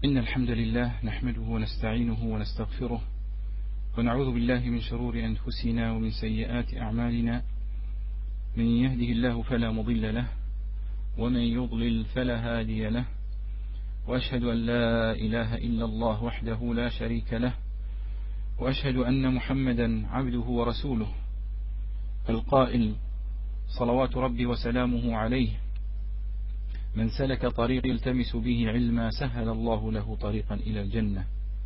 إن الحمد لله نحمده ونستعينه ونستغفره ونعوذ بالله من شرور أنفسنا ومن سيئات أعمالنا. من يهده الله فلا مضل له ومن يضلل فلا هادي له، وأشهد أن لا إله إلا الله وحده لا شريك له، وأشهد أن محمدا عبده ورسوله القائل صلوات ربي وسلامه عليه: من سلك طريق يلتمس به علما سهل الله له طريقا إلى الجنة.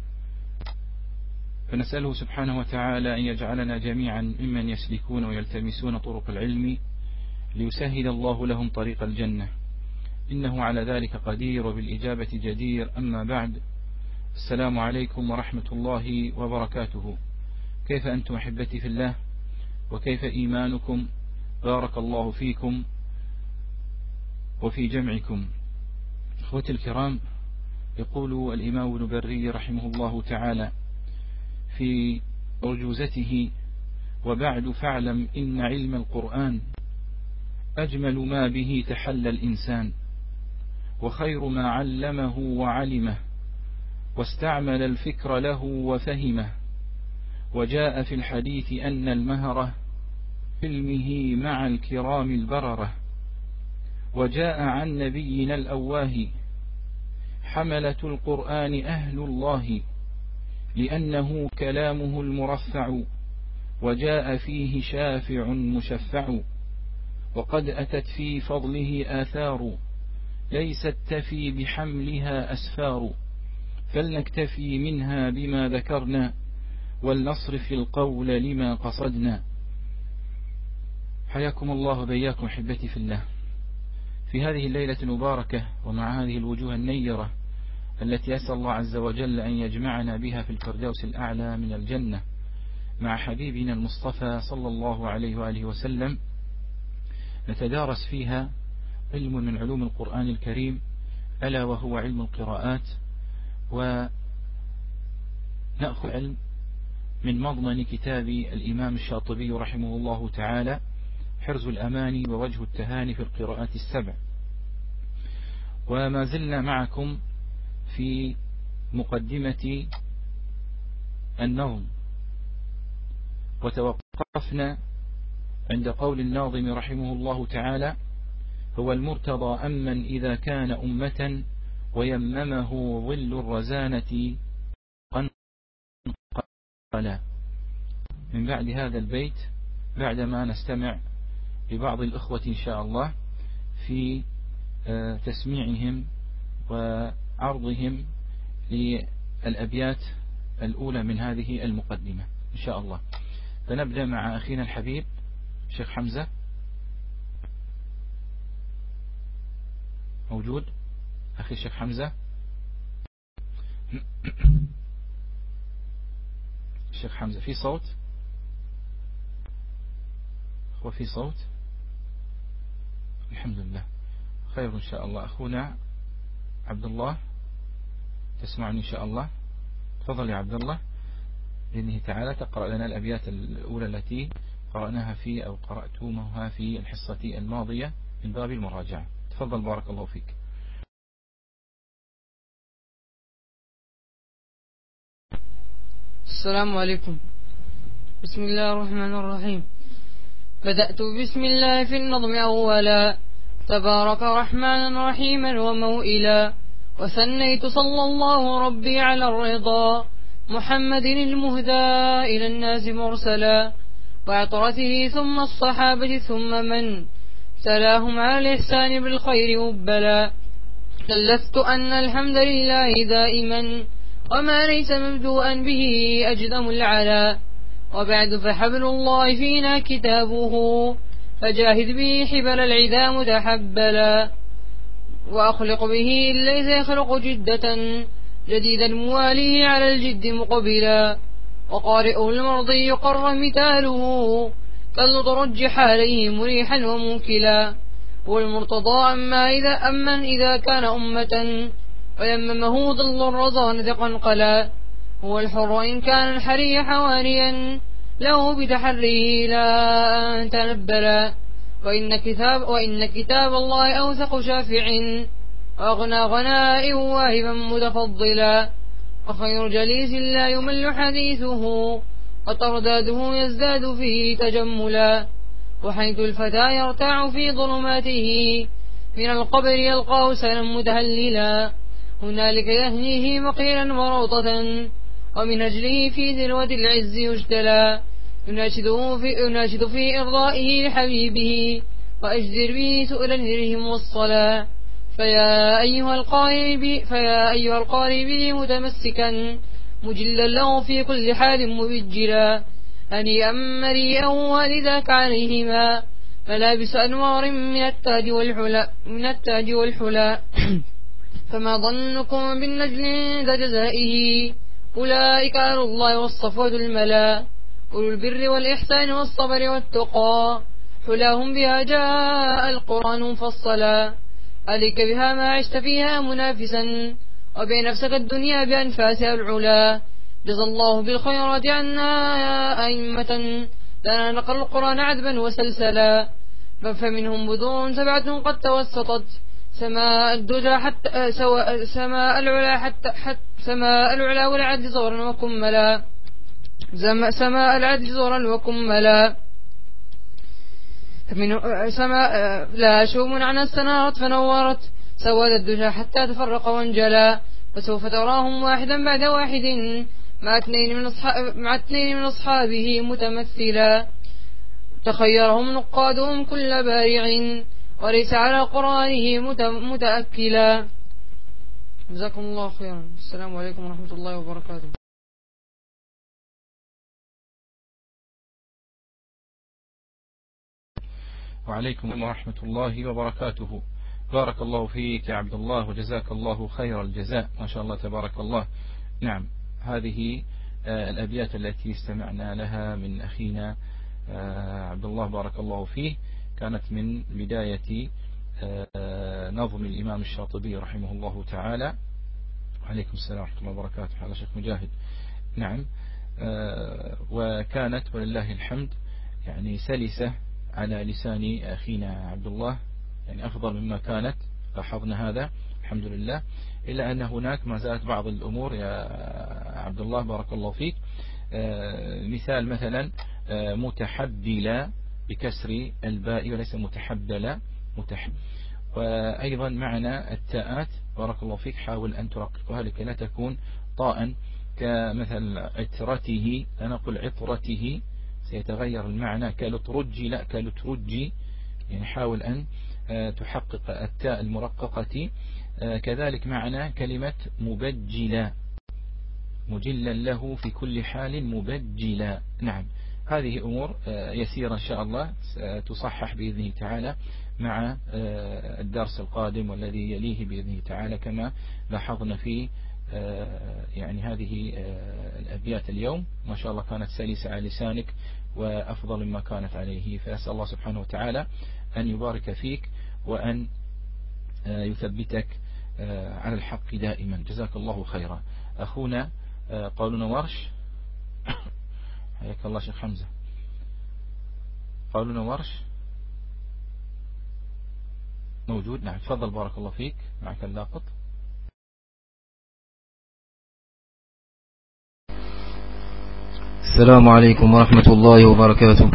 فنسأله سبحانه وتعالى أن يجعلنا جميعا ممن يسلكون ويلتمسون طرق العلم ليسهل الله لهم طريق الجنة، إنه على ذلك قدير وبالإجابة جدير. أما بعد، السلام عليكم ورحمة الله وبركاته. كيف أنتم أحبتي في الله؟ وكيف إيمانكم؟ بارك الله فيكم وفي جمعكم. أخوتي الكرام، يقول الإمام ابن بري رحمه الله تعالى في أرجوزته: وبعد فاعلم إن علم القرآن أجمل ما به تحلى الإنسان، وخير ما علمه وعلمه، واستعمل الفكر له وفهمه. وجاء في الحديث أن المهرة في علمه مع الكرام البررة. وجاء عن نبينا الأواه حملة القرآن أهل الله، لأنه كلامه المرفع، وجاء فيه شافع مشفع. وقد أتت في فضله آثار، ليست تفي بحملها أسفار. فلنكتفي منها بما ذكرنا، ولنصرف القول لما قصدنا. حياكم الله وبياكم أحبتي في الله، في هذه الليلة المباركة ومع هذه الوجوه النيرة التي أسأل الله عز وجل أن يجمعنا بها في الفردوس الأعلى من الجنة مع حبيبنا المصطفى صلى الله عليه وآله وسلم، نتدارس فيها علم من علوم القرآن الكريم، ألا وهو علم القراءات. ونأخذ علم من مضمن كتاب الإمام الشاطبي رحمه الله تعالى: حرز الأماني ووجه التهاني في القراءات السبع. وما زلنا معكم في مقدمة النظم، وتوقفنا عند قول الناظم رحمه الله تعالى: هو المرتضى أمن إذا كان أمة، ويممه ظل الرزانة قنقلا. من بعد هذا البيت، بعدما نستمع لبعض الأخوة إن شاء الله في تسميعهم وعرضهم للأبيات الأولى من هذه المقدمة إن شاء الله، فنبدأ مع أخينا الحبيب شيخ حمزة. موجود أخي الشيخ حمزة؟ الشيخ حمزة في صوت؟ هو في صوت؟ الحمد لله، خير إن شاء الله. أخونا عبد الله، تسمعني إن شاء الله؟ تفضل يا عبد الله، بإذنه تعالى تقرأ لنا الأبيات الأولى التي قرأناها في أو قرأتموها في الحصة الماضية من باب المراجعة. تفضل بارك الله فيك. السلام عليكم. بسم الله الرحمن الرحيم. بدأت بسم الله في النظم أولا، تبارك رحمنا رحيما وموئلا. وثنيت صلى الله ربي على الرضا، محمد المهدى إلى الناس مرسلا، وعطرته ثم الصحابة ثم من تلاهم على الإحسان بالخير وبلا. كلفت أن الحمد لله دائما، وما ليس مبدوءا به أجدم العلا. وبعد فحبل الله فينا كتابه، فجاهد به حبل العدا متحبلا. وأخلق به ليس يخلق جدة، جديد الموالي على الجد مقبلا. وقارئه المرضي قر مثاله، كالترجح عليه مريحا وموكلا. والمرتضى أمن إذا كان أمة، ويممه ظل الرزانة قنقلا. هو الحر إن كان الحري حوانيا، له بتحريه لا أن تنبلا. وإن كتاب الله أوثق شافع، وأغنى غناء واهبا متفضلا، وخير جليس لا يمل حديثه، وترداده يزداد فيه تجملا، وحيث الفتى يرتاع في ظلماته من القبر يلقاه سنا متهللا، هنالك يهنيه مقيلا وروضة، ومن أجله في ذروة العز يجتلى، يناشد في إرضائه لحبيبه، وأجدر به سؤل الهرهم والصلاة. فيا أيها القارئ به متمسكا، مجلا له في كل حال مبجلا، هنيئا مريئا ولذاك عليهما ملابس أنوار من التاج والحلا فما ظنكم بالنجل عند جزائه، أولئك أهل الله والصفوة الملا، أولو البر والإحسان والصبر والتقى، حلاهم بها جاء القرآن مفصلا، عليك بها ما عشت فيها منافسا، وبنفسك الدنيا بأنفاسها العلا، جزى الله بالخيرات عنا أئمة، لنا نقل القرآن عذبا وسلسلا، فمنهم بذور سبعة قد توسطت، سماء الدجى حتى سماء العلا والعدل زورا وكملا، سماء العدل زورا وكملا، سماء لا شوم عن استنارت فنورت، سواد الدجى حتى تفرق وانجلا، وسوف تراهم واحدا بعد واحد مع اثنين من أصحابه متمثلا، تخيرهم نقادهم كل بارع، وليس على قرآنه متأكلا. جزاكم الله خيرا. السلام عليكم ورحمة الله وبركاته. وعليكم ورحمة الله وبركاته. بارك الله فيك يا عبد الله، وجزاك الله خير الجزاء، ما شاء الله تبارك الله. نعم، هذه الأبيات التي استمعنا لها من أخينا عبد الله بارك الله فيه كانت من بداية نظم الإمام الشاطبي رحمه الله تعالى. عليكم السلام ورحمة الله وبركاته على شيخ مجاهد. نعم، وكانت ولله الحمد يعني سلسة على لسان أخينا عبد الله، يعني أفضل مما كانت، لاحظنا هذا الحمد لله، إلا أن هناك ما زالت بعض الأمور يا عبد الله بارك الله فيك. مثال مثلا متحبلا بكسر الباء وليس متحبلا، وأيضا معنا التاءات بارك الله فيك، حاول أن ترققها لكي لا تكون طاء، كمثل عطرته، لا نقول عطرته سيتغير المعنى، كالترجي لا كالترجي، يعني حاول أن تحقق التاء المرققة. كذلك معنا كلمة مبجلا، مجلا له في كل حال مبجلا. نعم، هذه أمور يسيرة إن شاء الله تصحح بإذنه تعالى مع الدرس القادم والذي يليه بإذنه تعالى، كما لاحظنا في يعني هذه الأبيات اليوم ما شاء الله كانت سلسة على لسانك وأفضل مما كانت عليه. فأسأل الله سبحانه وتعالى أن يبارك فيك وأن يثبتك على الحق دائما. جزاك الله خيرا. أخونا قولون ورش، حياك الله شيخ حمزة. قولون ورش موجود؟ نعم تفضل بارك الله فيك، معك اللاقط. السلام عليكم ورحمة الله وبركاته.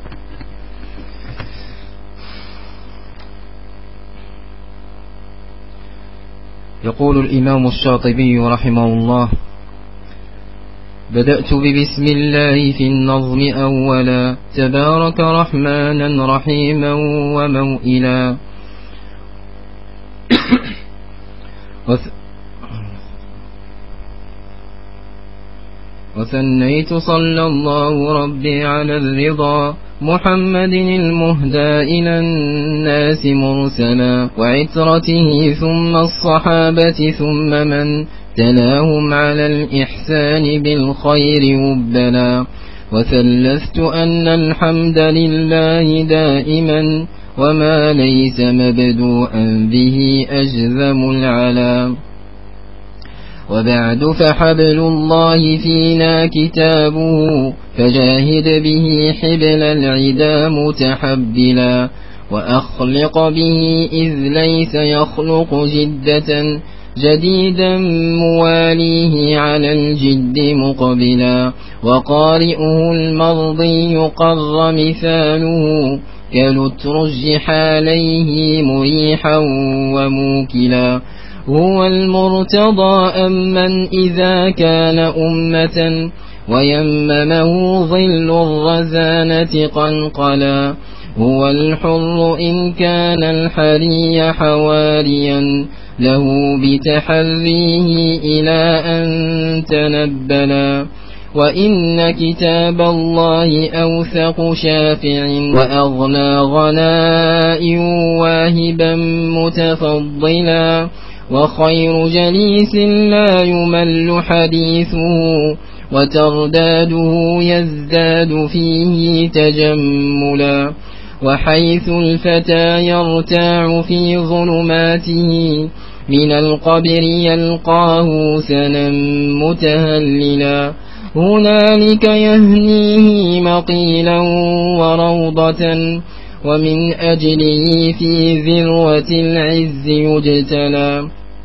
يقول الإمام الشاطبي رحمه الله: بدأت ببسم الله في النظم أولا، تبارك رحمانا رحيما وموئلا. وثنيت صلى الله ربي على الرضا، محمد المهدى إلى الناس مرسلا، وعترته ثم الصحابة ثم من تلاهم على الإحسان بالخير وبلا. وثلثت أن الحمد لله دائما، وما ليس مبدوءا به أجذم العلا. وبعد فحبل الله فينا كتابه، فجاهد به حبل العدا متحبلا. وأخلق به إذ ليس يخلق جدة جديدا مواليه على الجد مقبلا وقارئه المرضي قر مثاله كالترجح عليه مريحا وموكلا هو المرتضى أمن إذا كان أمة ويممه ظل الرزانة قنقلا هو الحر إن كان الحري حواريا له بتحريه إلى أن تنبلا وإن كتاب الله أوثق شافع وأغنى غناء واهبا متفضلا وخير جليس لا يمل حديثه وترداده يزداد فيه تجملا وحيث الفتى يرتاع في ظلماته من القبر يلقاه سنا متهللا هنالك يهنيه مقيلا وروضة ومن أجله في ذروة العز يجتلى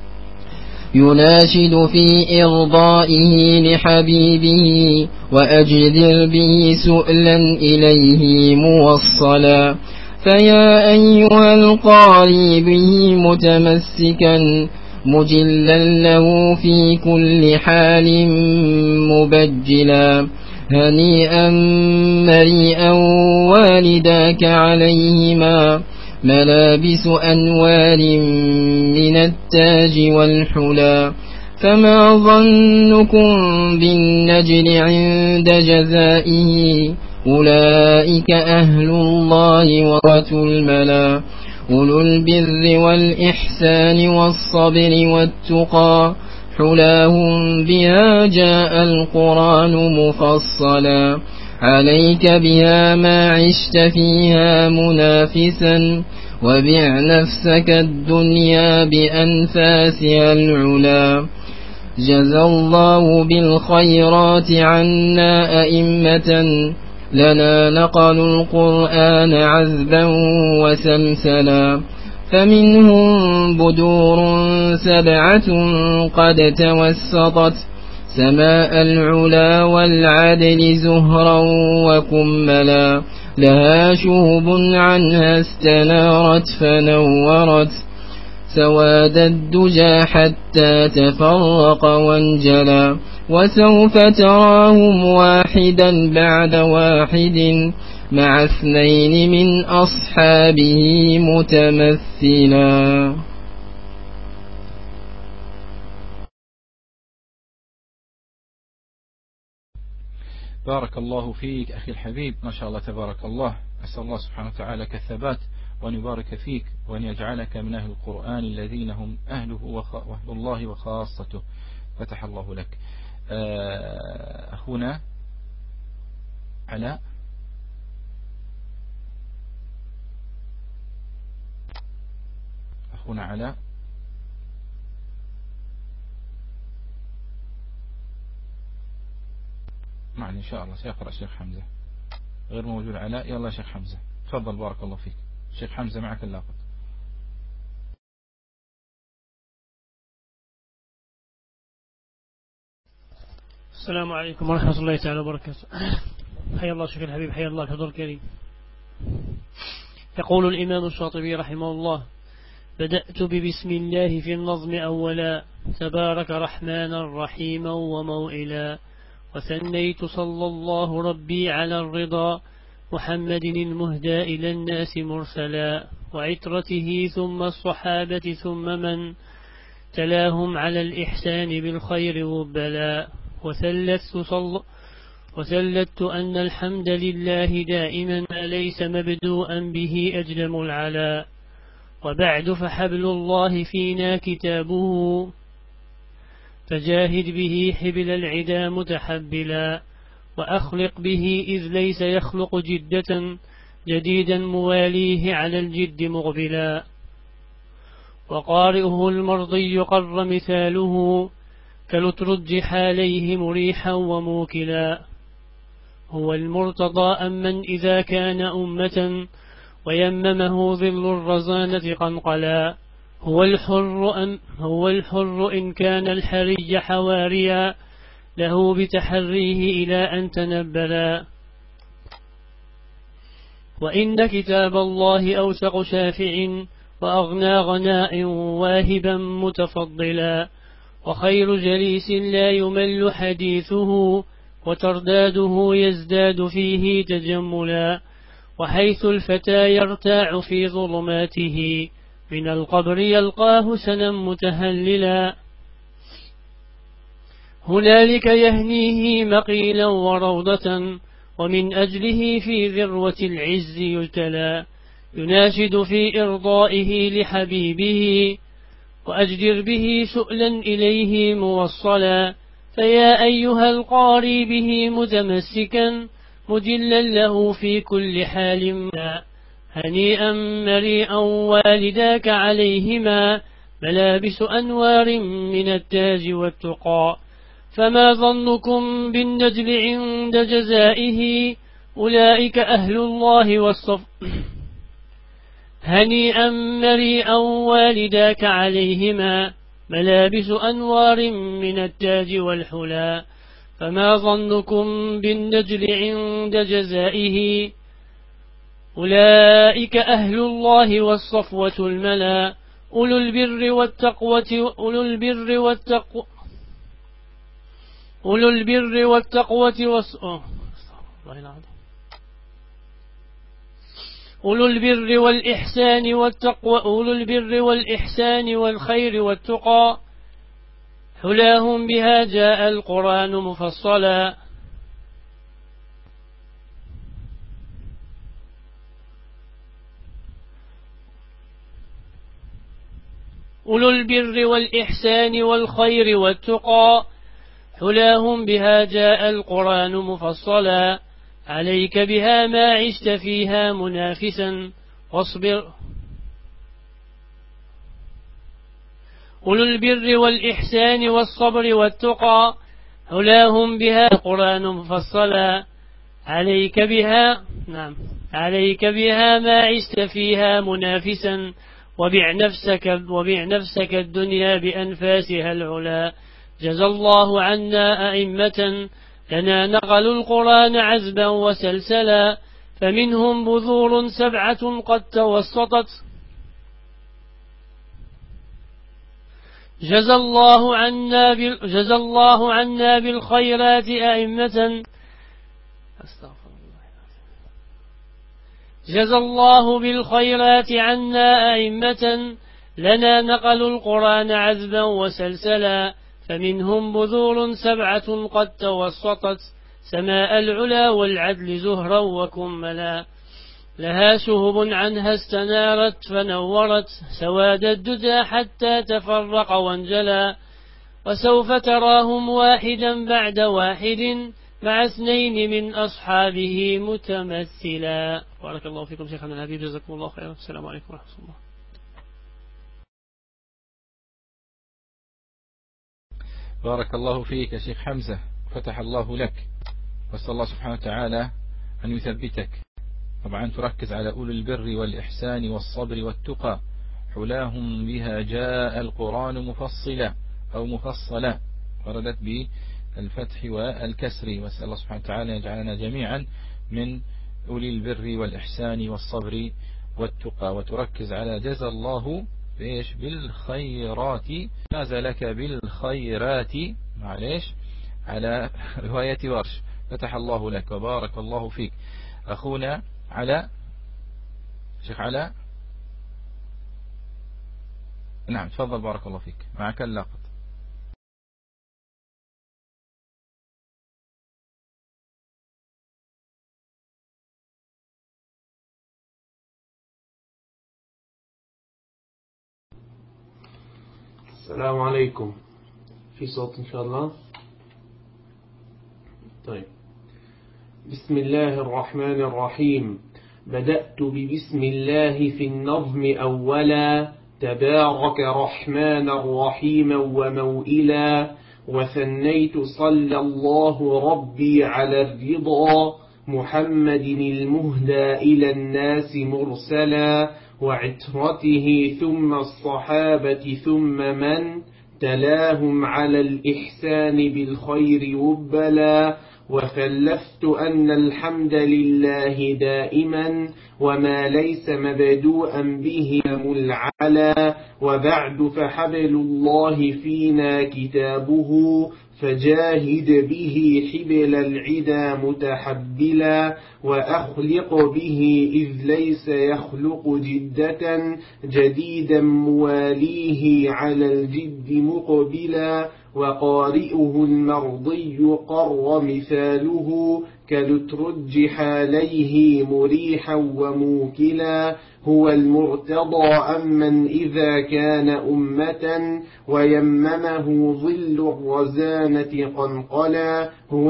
يناشد في إرضائه لحبيبه وأجدر به سؤلا إليه موصلا فيا أيها القاري به متمسكا مجلا له في كل حال مبجلا هنيئا مريئا والداك عليهما ملابس أنوار من التاج والحلا فما ظنكم بالنجل عند جزائه أولئك أهل الله ورث الملا أولو البر والإحسان والصبر والتقى حلاهم بها جاء القرآن مفصلا عليك بها ما عشت فيها منافسا وبع نفسك الدنيا بأنفاسها العلا جزى الله بالخيرات عنا أئمة لنا نقلوا القرآن عذبا وسلسلا فمنهم بدور 7 قد توسطت سماء العلا والعدل زهرا وكملا لها شهب عنها استنارت فنورت سواد الدجى حتى تفرق وانجلا وسوف تراهم واحدا بعد واحد مع 2 من أصحابه متمثلا. بارك الله فيك أخي الحبيب، ما شاء الله تبارك الله. أسأل الله سبحانه وتعالى الثبات وأن يبارك فيك وأن يجعلك من أهل القرآن الذين هم أهله وأهل الله وخاصته. فتح الله لك. أخونا علاء، أخونا علاء معنا إن شاء الله سيقرأ الشيخ حمزة. غير موجود علاء. يلا شيخ حمزة تفضل، بارك الله فيك. شيخ حمزة معك اللاقط. السلام عليكم ورحمة الله تعالى وبركاته. حيا الله شيخ الحبيب، حيا الله الحضور الكريم. يقول الإمام الشاطبي رحمه الله: بدأت ببسم الله في النظم أولا، تبارك رحمانا رحيما وموئلا، وثنيت صلى الله ربي على الرضا، محمد المهدى إلى الناس مرسلا، وعترته ثم الصحابة ثم من تلاهم على الإحسان بالخير وبلا، وثلثت أن الحمد لله دائما ما ليس مبدوءا به أجلم العلا، وبعد فحبل الله فينا كتابه، فجاهد به حبل العدا متحبلا، وأخلق به إذ ليس يخلق جدة جديدا مواليه على الجد مقبلا، وقارئه المرضي قر مثاله كالترجح عليه مريحا وموكلا، هو المرتضى أمن إذا كان أمة ويممه ظل الرزانة قنقلا. هو الحر إن كان الحري حواريا له بتحريه إلى أن تنبلا. وإن كتاب الله أوثق شافع وأغنى غناء واهبا متفضلا. وخير جليس لا يمل حديثه وترداده يزداد فيه تجملا. وحيث الفتى يرتاع في ظلماته من القبر يلقاه سنا متهللا. هنالك يهنيه مقيلا وروضة ومن أجله في ذروة العز يجتلى. يناشد في إرضائه لحبيبه وأجدر به سؤلا إليه موصلا. فيا أيها القاري به متمسكا مجلا له في كل حال. هنيئا مريئا والداك عليهما ملابس أنوار من التاج والتقى. فما ظنكم بالنجل عند جزائه أولئك أهل الله والصف. هنيئا مريئا والداك عليهما ملابس أنوار من التاج والحلا. فما ظنكم بالنجل عند جزائه أولئك أهل الله والصفوة الملا. أولو البر والتقوى أولو البر والإحسان والتقوى. أولو البر والإحسان والخير والتقى حلاهم بها جاء القرآن مفصلا. أولو البر والإحسان والخير والتقى حلاهم بها جاء القرآن مفصلا. عليك بها ما عشت فيها منافسا واصبر. أولو البر والإحسان والصبر والتقى حلاهم بها القرآن مفصلا. عليك بها ما عشت فيها منافسا وبع نفسك الدنيا بأنفاسها العلا. جزى الله عنا أئمة لنا نقلوا القرآن عزبا وسلسلا. فمنهم بذور 7 قد توسطت. جزى الله عنا بالخيرات أئمة. جزى الله بالخيرات عنا أئمة لنا نقلوا القرآن عذبا وسلسلا. فمنهم بذور 7 قد توسطت سماء العلا والعدل زهرا وكملا. لها شهب عنها استنارت فنورت سواد الدجى حتى تفرق وانجلى. وسوف تراهم واحدا بعد واحد مع 2 من أصحابه متمثلا. بارك الله فيكم شيخنا الحبيب، جزاكم الله خيرا. السلام عليكم ورحمة الله. بارك الله فيك يا شيخ حمزة، فتح الله لك، واسأل الله سبحانه وتعالى أن يثبتك. طبعا تركز على أولي البر والإحسان والصبر والتقى حلاهم بها جاء القرآن مفصلا أو مفصلا، وردت بالفتح والكسر. واسأل الله سبحانه وتعالى يجعلنا جميعا من أولي البر والإحسان والصبر والتقى. وتركز على جزى الله بالخيرات، ماذا لك بالخيرات، معليش على رواية ورش. فتح الله لك وبارك الله فيك. أخونا على شيخ على، نعم تفضل بارك الله فيك، معك اللقط. السلام عليكم. في صوت إن شاء الله؟ طيب. بسم الله الرحمن الرحيم. بدأت ببسم الله في النظم أولا، تبارك رحمن رحيما وموئلا. وثنيت صلى الله ربي على الرضا، محمد المهدى إلى الناس مرسلا وعترته ثم الصحابة ثم من تلاهم على الإحسان بالخير وبلا وخلفت أن الحمد لله دائما وما ليس مبدوءا به ملعلا وبعد فحبل الله فينا كتابه فجاهد به حبل العدا متحبلا وأخلق به إذ ليس يخلق جدة جديدا مواليه على الجد مقبلا وقارئه المرضي قر مثاله كلترج حاليه مريحا وموكلا هو المرتضى أمن إذا كان أمة ويممه ظل الرزانة قنقلا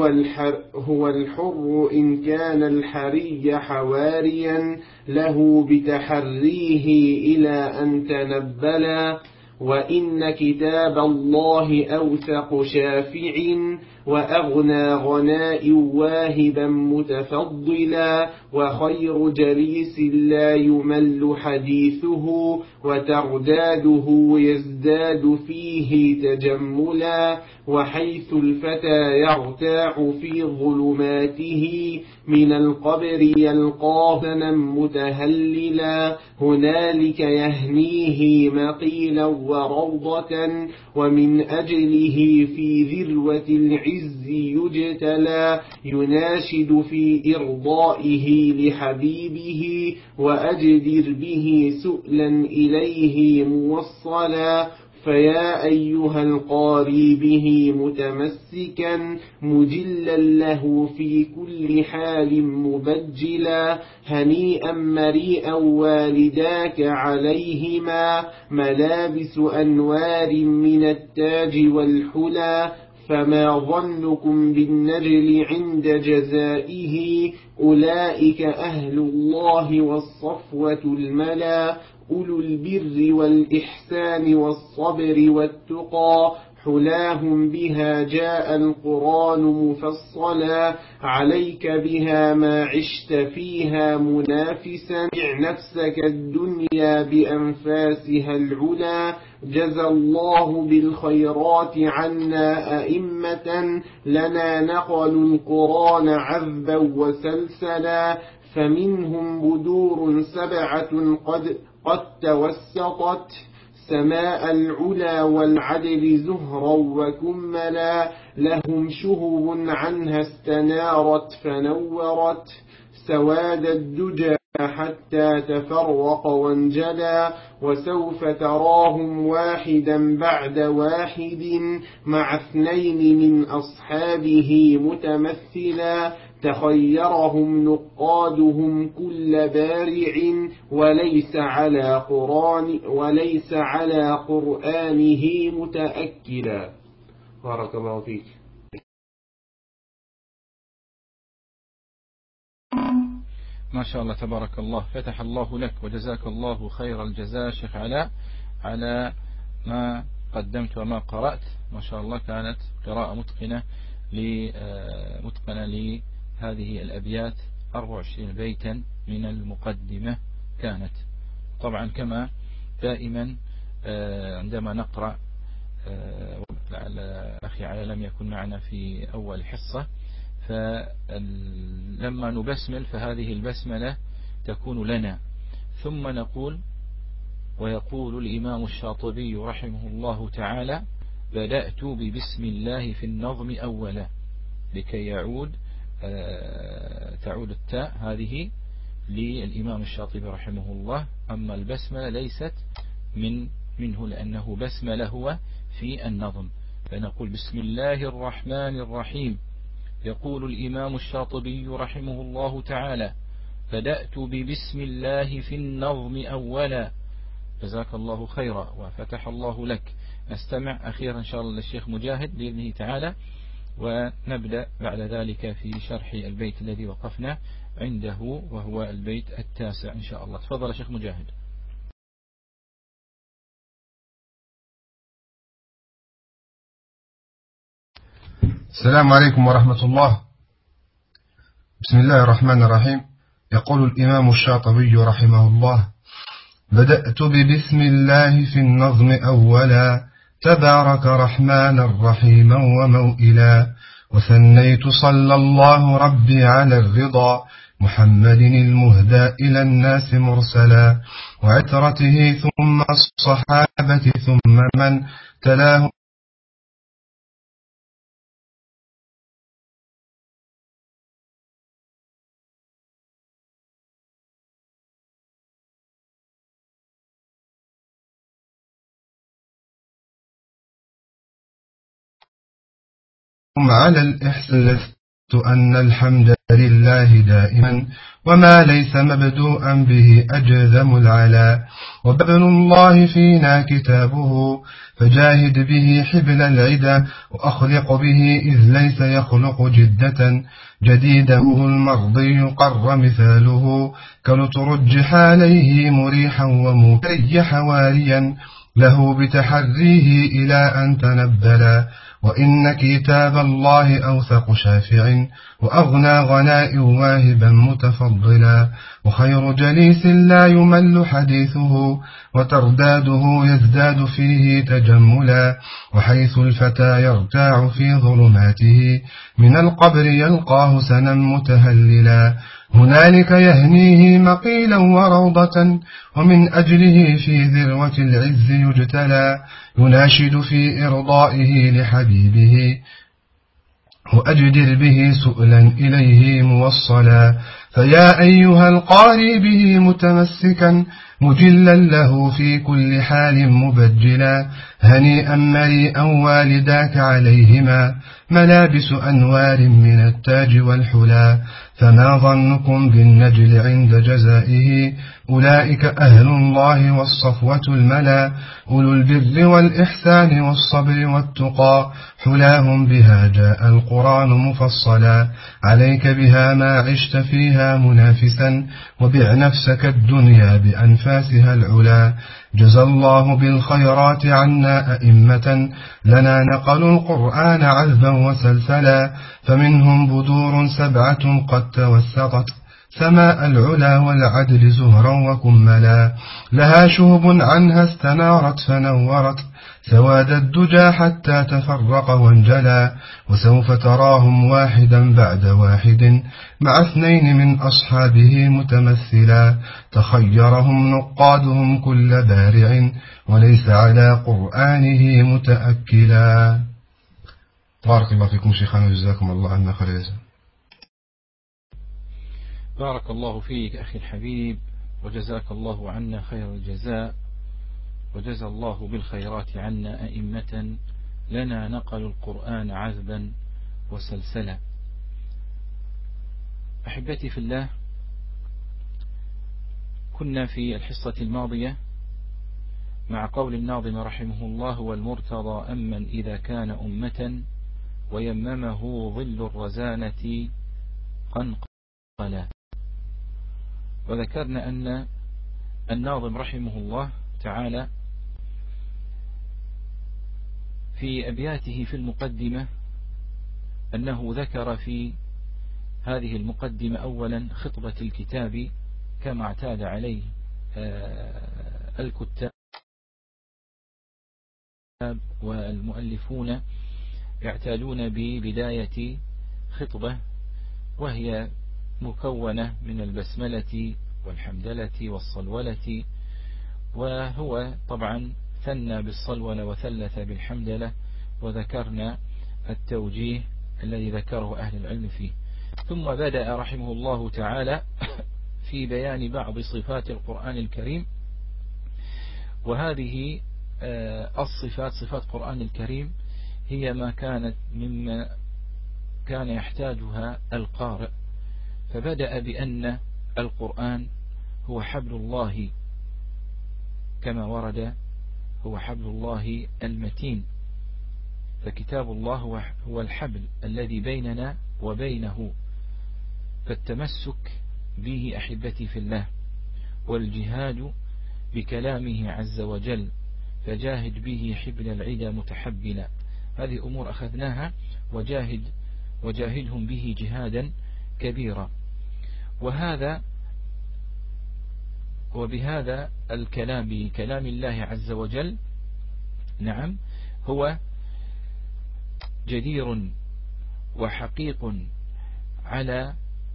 هو الحر إن كان الحري حواريا له بتحريه إلى أن تنبلا وإن كتاب الله أوثق شافع وأغنى غناء واهبا متفضلا وخير جليس لا يمل حديثه وترداده يزداد فيه تجملا وحيث الفتى يرتاع في ظلماته من القبر يلقاه متهللا هنالك يهنيه مقيلا وروضة ومن أجله في ذروة العز يجتلى يناشد في إرضائه لحبيبه وأجدر به سؤلا إليه موصلا فيا أيها القاري به متمسكا مجلا له في كل حال مبجلا هنيئا مريئا والداك عليهما ملابس أنوار من التاج والحلا فما ظنكم بالنجل عند جزائه أولئك أهل الله والصفوة الملا أولو البر والإحسان والصبر والتقى حلاهم بها جاء القرآن مفصلا عليك بها ما عشت فيها منافسا نفسك الدنيا بأنفاسها العلا جزى الله بالخيرات عنا أئمة لنا نقلوا القرآن عذبا وسلسلا فمنهم بدور سبعة قد توسطت سماء العلا والعدل زهرا وكملا لهم شهب عنها استنارت فنورت سواد الدجى حتى تفرق وانجلى وسوف تراهم واحدا بعد واحد مع اثنين من أصحابه متمثلا تخيرهم نقادهم كل بارع وليس على قرآنه متأكلا. بارك الله فيك. ما شاء الله تبارك الله، فتح الله لك وجزاك الله خير الجزاء شيخ علاء على ما قدمت وما قرأت. ما شاء الله كانت قراءة متقنة لهذه الأبيات 24 بيتا من المقدمة كانت. طبعا كما دائما عندما نقرأ، لعل أخي علاء لم يكن معنا في أول حصة، فلما نبسمل فهذه البسملة تكون لنا، ثم نقول ويقول الإمام الشاطبي رحمه الله تعالى: بدأت ببسم الله في النظم أولا، لكي تعود التاء هذه للإمام الشاطبي رحمه الله. أما البسملة ليست منه لأنه بسملة هو في النظم، فنقول بسم الله الرحمن الرحيم. يقول الإمام الشاطبي رحمه الله تعالى: بدأت ببسم الله في النظم أولا. جزاك الله خيرا وفتح الله لك. نستمع أخيرا إن شاء الله للشيخ مجاهد بإذنه تعالى، ونبدأ بعد ذلك في شرح البيت الذي وقفنا عنده وهو البيت 9 إن شاء الله. تفضل شيخ مجاهد. السلام عليكم ورحمة الله. بسم الله الرحمن الرحيم. يقول الإمام الشاطبي رحمه الله: بدأت ببسم الله في النظم أولا، تبارك رحمن رحيما وموئلا، وثنيت صلى الله ربي على الرضا، محمد المهدى إلى الناس مرسلا، وعترته ثم الصحابة ثم من تلاهم على الإحسان. لست أن الحمد لله دائما، وما ليس مبدوءا به أجذم العلا، وبذل الله فينا كتابه، فجاهد به حبل العدا، وأخلق به إذ ليس يخلق جدة، جديده المرضي قر مثاله، كلترجح عليه مريحا ومكيح واليا له بتحريه إلى أن تنبلا، وإن كتاب الله أوثق شافع، وأغنى غناء واهبا متفضلا، وخير جليس لا يمل حديثه، وترداده يزداد فيه تجملا، وحيث الفتى يرتاع في ظلماته، من القبر يلقاه سنا متهللا، هنالك يهنيه مقيلا وروضة، ومن أجله في ذروة العز يجتلى، يناشد في إرضائه لحبيبه، وأجدر به سؤلا إليه موصلا، فيا أيها القاري به متمسكا، مجلا له في كل حال مبجلا، هنيئا مريئا والداك عليهما، ملابس أنوار من التاج والحلا، فما ظنكم بالنجل عند جزائه، أولئك أهل الله والصفوة الملا، أولو البر والإحسان والصبر والتقى، حلاهم بها جاء القرآن مفصلا، عليك بها ما عشت فيها منافسا، وبع نفسك الدنيا بأنفاسها العلا، جزى الله بالخيرات عنا أئمة، لنا نقلوا القرآن عذبا وسلسلا، فمنهم بدور 7 قد توسطت، سماء العلا والعدل زهرا وكملا، لها شهب عنها استنارت فنورت، سواد الدجى حتى تفرق وانجلى، وسوف تراهم واحدا بعد واحد، مع 2 من أصحابه متمثلا، تخيرهم نقادهم كل بارع، وليس على قرآنه متأكلا. بارك الله فيكم شيخنا، جزاكم الله عنا خير الجزاء. بارك الله فيك أخي الحبيب، وجزاك الله عنا خير الجزاء، وجزى الله بالخيرات عنا أئمة، لنا نقلوا القرآن عذبا وسلسلا. أحبتي في الله، كنا في الحصة الماضية مع قول الناظم رحمه الله: والمرتضى أمن إذا كان أمة، ويممه ظل الرزانة قنقلا. وذكرنا أن الناظم رحمه الله تعالى في أبياته في المقدمة أنه ذكر في هذه المقدمة أولا خطبة الكتاب كما اعتاد عليه الكتاب والمؤلفون، يعتادون ببداية خطبة وهي مكونة من البسملة والحمدلة والصلولة، وهو طبعا ثنى بالصلولة وثلث بالحمدلة، وذكرنا التوجيه الذي ذكره أهل العلم فيه. ثم بدأ رحمه الله تعالى في بيان بعض صفات القرآن الكريم، وهذه الصفات، صفات القرآن الكريم، هي ما كانت مما كان يحتاجها القارئ. فبدأ بأن القرآن هو حبل الله كما ورد، هو حبل الله المتين، فكتاب الله هو الحبل الذي بيننا وبينه، فالتمسك به أحبتي في الله، والجهاد بكلامه عز وجل، فجاهد به حبل العدا متحبلا. هذه أمور أخذناها، وجاهدهم به جهادا كبيرة. وبهذا الكلام بكلام الله عز وجل نعم هو جدير وحقيق على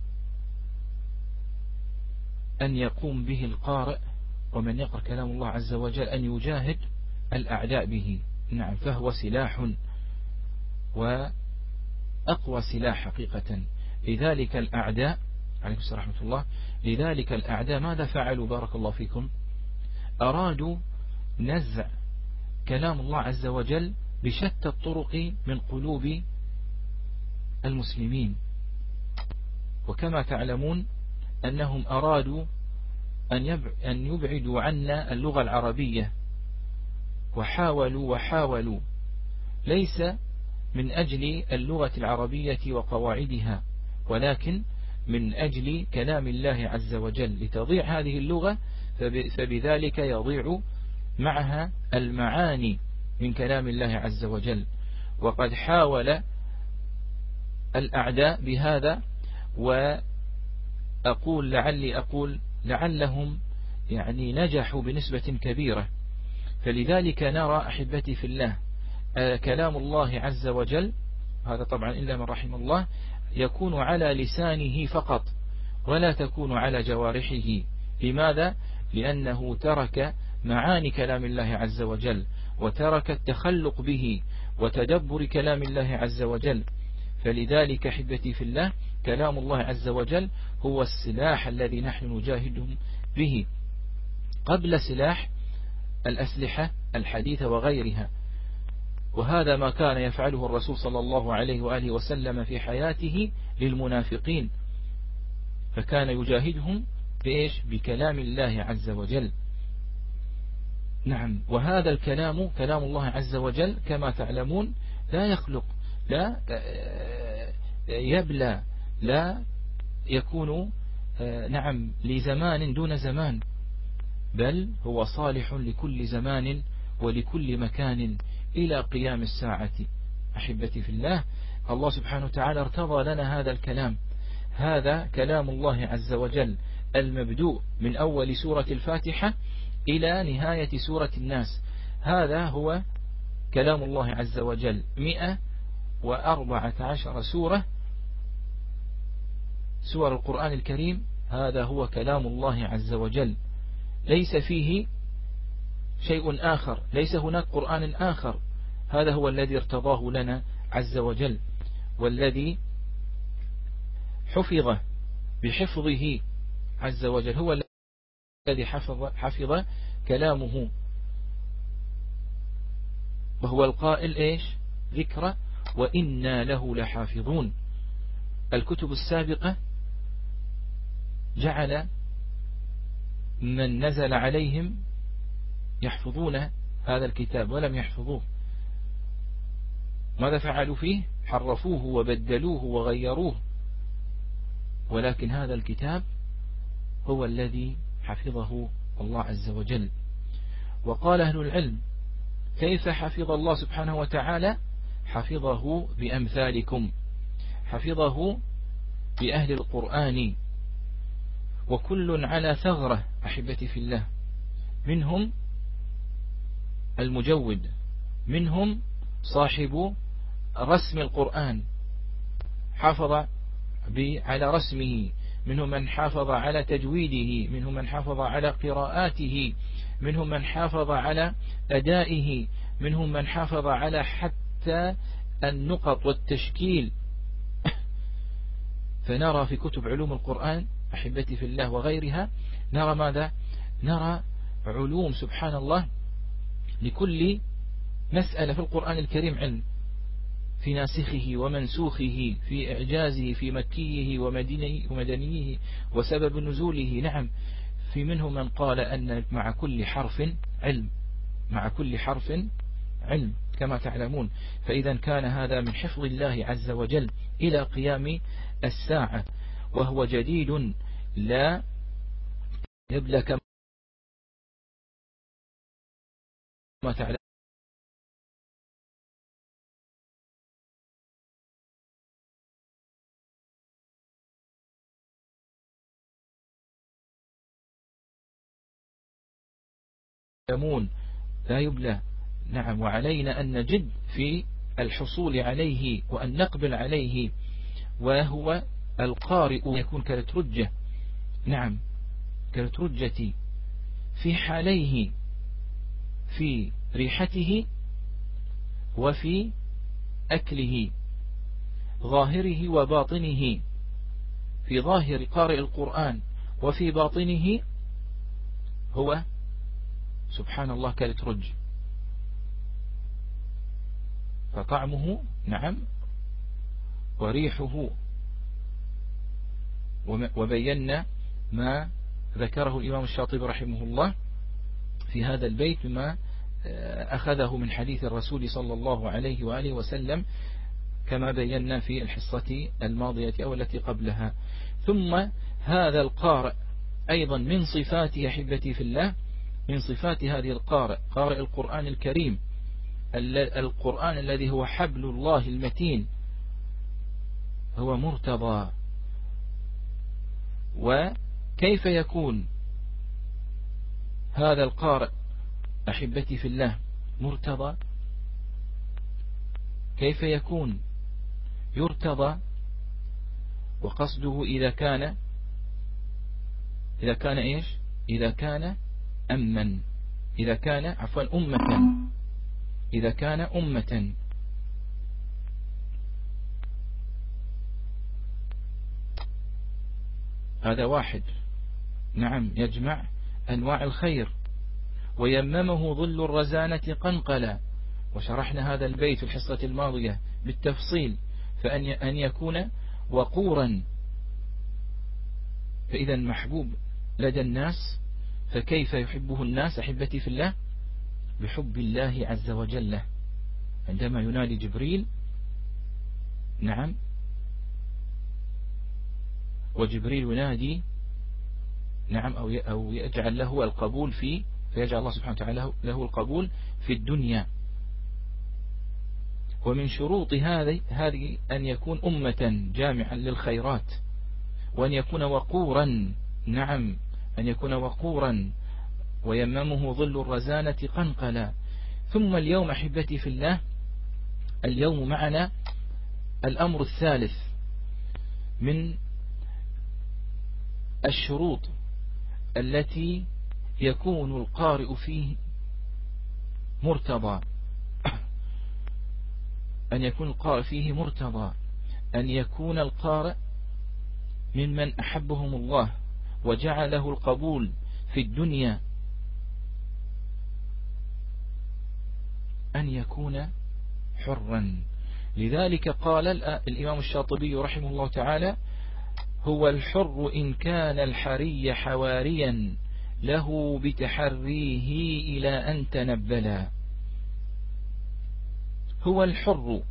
أن يقوم به القارئ ومن يقرأ كلام الله عز وجل أن يجاهد الأعداء به. نعم فهو سلاح وأقوى سلاح حقيقة. لذلك الأعداء عليكم السلام ورحمة الله، لذلك الأعداء ماذا فعلوا بارك الله فيكم؟ أرادوا نزع كلام الله عز وجل بشتى الطرق من قلوب المسلمين. وكما تعلمون أنهم أرادوا أن يبعدوا عنا اللغة العربية، وحاولوا ليس من أجل اللغة العربية وقواعدها، ولكن من أجل كلام الله عز وجل. لتضيع هذه اللغة فبذلك يضيع معها المعاني من كلام الله عز وجل. وقد حاول الأعداء بهذا، وأقول لعلهم يعني نجحوا بنسبة كبيرة. فلذلك نرى أحبتي في الله كلام الله عز وجل هذا طبعا إلا من رحم الله يكون على لسانه فقط ولا تكون على جوارحه. لماذا؟ لأنه ترك معاني كلام الله عز وجل، وترك التخلق به وتدبر كلام الله عز وجل. فلذلك أحبتي في الله كلام الله عز وجل هو السلاح الذي نحن نجاهدهم به قبل سلاح الأسلحة الحديثة وغيرها. وهذا ما كان يفعله الرسول صلى الله عليه وآله وسلم في حياته للمنافقين، فكان يجاهدهم بإيش؟ بكلام الله عز وجل. نعم. وهذا الكلام كلام الله عز وجل كما تعلمون لا يخلق، لا يبلى، لا يكون نعم لزمان دون زمان، بل هو صالح لكل زمان ولكل مكان إلى قيام الساعة. أحبتي في الله الله سبحانه وتعالى ارتضى لنا هذا الكلام. هذا كلام الله عز وجل المبدوء من أول سورة الفاتحة إلى نهاية سورة الناس. هذا هو كلام الله عز وجل 114 سور القرآن الكريم. هذا هو كلام الله عز وجل، ليس فيه شيء آخر، ليس هناك قرآن آخر. هذا هو الذي ارتضاه لنا عز وجل، والذي حفظ بحفظه عز وجل، هو الذي حفظ كلامه، وهو القائل إيش؟ ذكر وإنا له لحافظون. الكتب السابقة جعل من نزل عليهم يحفظون هذا الكتاب ولم يحفظوه. ماذا فعلوا فيه؟ حرفوه وبدلوه وغيروه. ولكن هذا الكتاب هو الذي حفظه الله عز وجل. وقال أهل العلم كيف حفظ الله سبحانه وتعالى؟ حفظه بأمثالكم، حفظه بأهل القرآن، وكل على ثغرة أحبتي في الله. منهم المجود، منهم صاحب رسم القرآن حافظ على رسمه، منهم من حافظ على تجويده، منهم من حافظ على قراءاته، منهم من حافظ على أدائه، منهم من حافظ على حتى النقط والتشكيل. فنرى في كتب علوم القرآن أحبتي في الله وغيرها نرى ماذا؟ نرى علوم سبحان الله لكل مسألة في القرآن الكريم علم، في ناسخه ومنسوخه، في إعجازه، في مكيه ومدنيه وسبب نزوله. نعم. في منهم من قال أن مع كل حرف علم، مع كل حرف علم كما تعلمون. فإذا كان هذا من حفظ الله عز وجل إلى قيام الساعة، وهو جديد لا يبلى كما تعلمون. يمون لا يبلى. نعم، وعلينا أن نجد في الحصول عليه وأن نقبل عليه، وهو القارئ يكون كالترجة. نعم، كالترجة في حاليه، في ريحته وفي أكله، ظاهره وباطنه. في ظاهر قارئ القرآن وفي باطنه هو سبحان الله كالترج، فطعمه نعم وريحه. وبينا ما ذكره الإمام الشاطبي رحمه الله في هذا البيت بما أخذه من حديث الرسول صلى الله عليه وآله وسلم، كما بينا في الحصة الماضية أو التي قبلها. ثم هذا القارئ أيضا من صفاته أحبتي في الله، من صفات هذه القارئ، قارئ القرآن الكريم، القرآن الذي هو حبل الله المتين، هو مرتضى. وكيف يكون هذا القارئ أحبتي في الله مرتضى؟ كيف يكون يرتضى؟ وقصده إذا كان إيش؟ إذا كان أمن، إذا كان عفوا أمة، إذا كان أمة. هذا واحد. نعم، يجمع أنواع الخير. ويممه ظل الرزانة قنقلا، وشرحنا هذا البيت في الحصة الماضية بالتفصيل. فأن يكون وقورا، فإذا محبوب لدى الناس، فكيف يحبه الناس أحبتي في الله؟ بحب الله عز وجل. عندما ينادي جبريل، نعم، وجبريل ينادي، نعم، أو يجعل له القبول فيجعل الله سبحانه وتعالى له القبول في الدنيا. ومن شروط هذه أن يكون أمة جامعا للخيرات، وأن يكون وقورا. نعم، أن يكون وقورا. ويممه ظل الرزانة قنقلا. ثم اليوم أحبتي في الله، اليوم معنا الأمر الثالث من الشروط التي يكون القارئ فيه مرتضى. أن يكون القارئ فيه مرتضى، أن يكون القارئ ممن أحبهم الله وجعله القبول في الدنيا، أن يكون حرا. لذلك قال الإمام الشاطبي رحمه الله تعالى: هو الحر إن كان الحري حواريا، له بتحريه إلى أن تنبلا. هو الحر،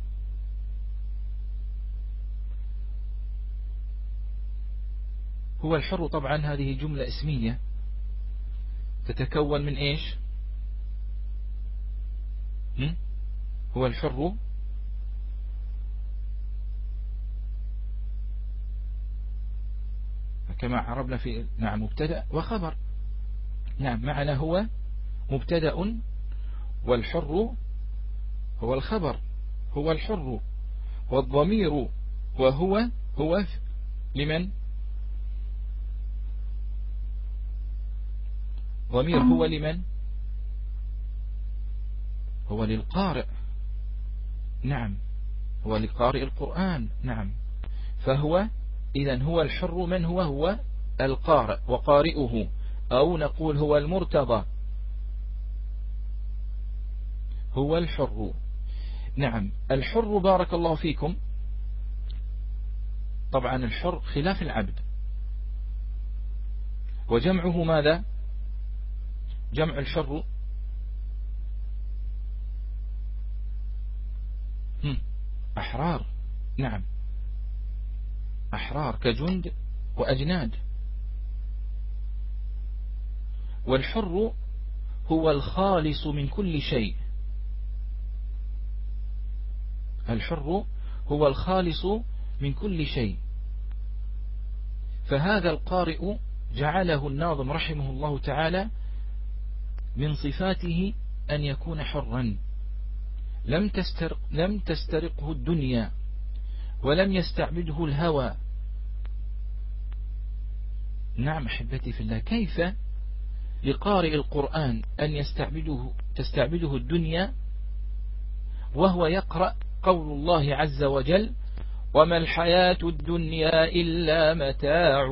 هو الحر طبعا هذه جملة اسمية تتكون من إيش؟ هو الحر كما عربنا في نعم مبتدأ وخبر. نعم، معنى هو مبتدأ، والحر هو الخبر، هو الحر. والضمير وهو لمن؟ ضمير هو لمن؟ هو للقارئ. نعم، هو لقارئ القرآن. نعم، فهو إذن هو الحر. من هو القارئ وقارئه، أو نقول هو المرتضى، هو الحر. نعم، الحر بارك الله فيكم. طبعا الحر خلاف العبد. وجمعه ماذا؟ جمع الحر أحرار. نعم، أحرار كجند وأجناد. والحر هو الخالص من كل شيء. الحر هو الخالص من كل شيء. فهذا القارئ جعله الناظم رحمه الله تعالى من صفاته أن يكون حرا، لم تسترقه الدنيا ولم يستعبده الهوى. نعم أحبتي في الله، كيف لقارئ القرآن أن تستعبده الدنيا وهو يقرأ قول الله عز وجل: وما الحياة الدنيا إلا متاع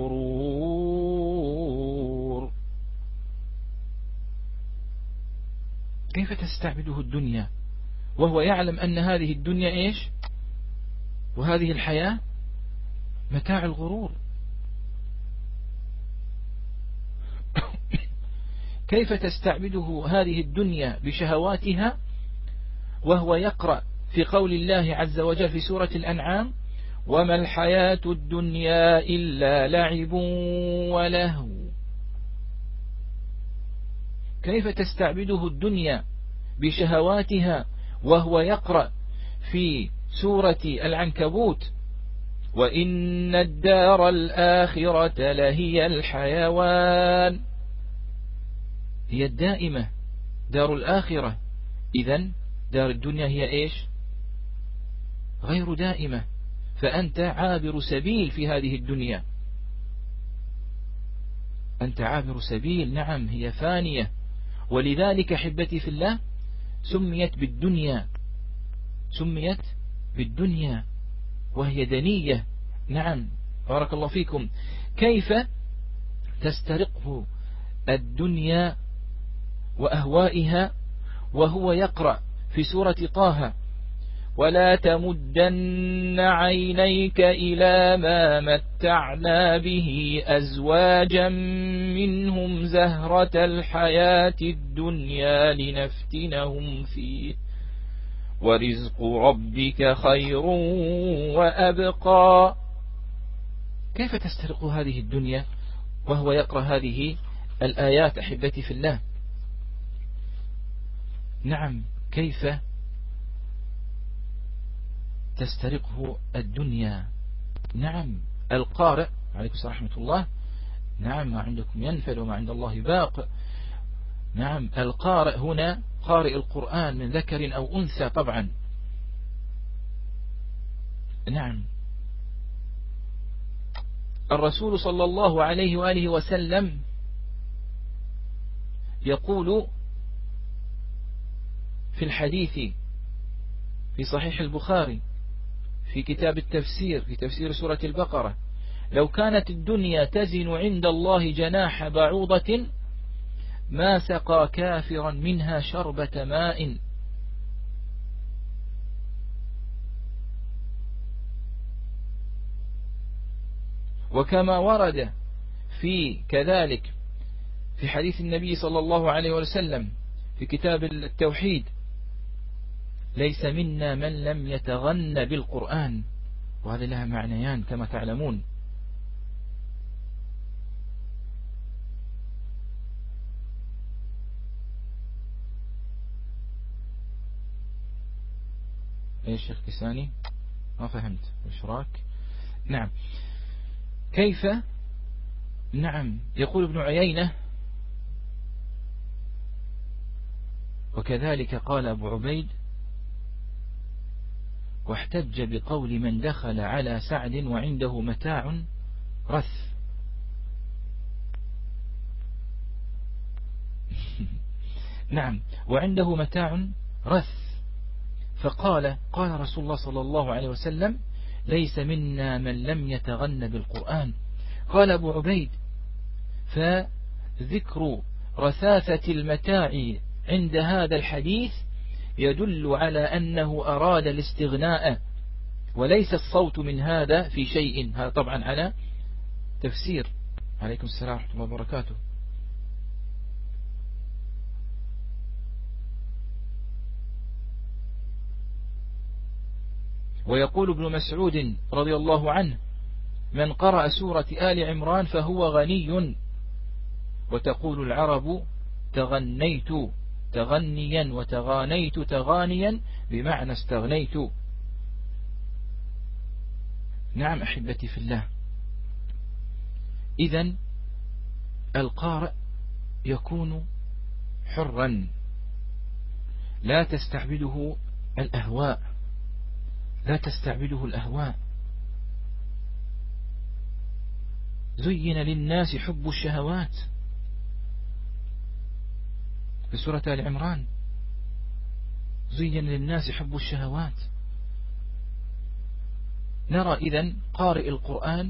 الغرور. كيف تستعبده الدنيا وهو يعلم أن هذه الدنيا إيش؟ وهذه الحياة متاع الغرور. كيف تستعبده هذه الدنيا بشهواتها وهو يقرأ في قول الله عز وجل في سورة الأنعام: وما الحياة الدنيا إلا لعب ولهو. كيف تستعبده الدنيا بشهواتها وهو يقرأ في سورة العنكبوت: وإن الدار الآخرة لهي الحيوان. هي الدائمة دار الآخرة، إذن دار الدنيا هي إيش؟ غير دائمة، فأنت عابر سبيل في هذه الدنيا، أنت عابر سبيل. نعم هي فانية، ولذلك أحبتي في الله سميت بالدنيا وهي دنية. نعم بارك الله فيكم. كيف تسترقه الدنيا وأهوائها وهو يقرأ في سورة طه: ولا تمدن عينيك إلى ما متعنا به أزواجا منهم زهرة الحياة الدنيا لنفتنهم فيه ورزق ربك خير وأبقى. كيف تسترق هذه الدنيا وهو يقرأ هذه الآيات أحبتي في الله؟ نعم كيف تسترقه الدنيا؟ نعم القارئ عليكم السلام ورحمة الله، نعم ما عندكم ينفد وما عند الله باق. نعم القارئ هنا قارئ القرآن من ذكر أو أنثى طبعا. نعم الرسول صلى الله عليه وآله وسلم يقول في الحديث في صحيح البخاري في كتاب التفسير في تفسير سورة البقرة: لو كانت الدنيا تزن عند الله جناح بعوضة ما سقى كافرا منها شربة ماء. وكما ورد في كذلك في حديث النبي صلى الله عليه وسلم في كتاب التوحيد: ليس منا من لم يتغن بالقرآن. وهذا لها معنيان كما تعلمون. ايش شيخ كساني؟ ما فهمت إشراك. نعم كيف؟ نعم يقول ابن عيينة: وكذلك قال أبو عبيد: واحتج بقول من دخل على سعد وعنده متاع رث. نعم وعنده متاع رث، فقال رسول الله صلى الله عليه وسلم: ليس منا من لم يتغن بالقرآن. قال أبو عبيد: فذكر رثاثة المتاع عند هذا الحديث يدل على أنه أراد الاستغناء وليس الصوت من هذا في شيء. هذا طبعا على تفسير. عليكم السلام ورحمة الله وبركاته. ويقول ابن مسعود رضي الله عنه: من قرأ سورة آل عمران فهو غني. وتقول العرب: تغنيت تغنيا وتغانيت تغانيا بمعنى استغنيت. نعم أحبتي في الله، إذن القارئ يكون حرا لا تستعبده الأهواء، لا تستعبده الأهواء. زين للناس حب الشهوات في سورة آل عمران، زين للناس حب الشهوات. نرى إذن قارئ القرآن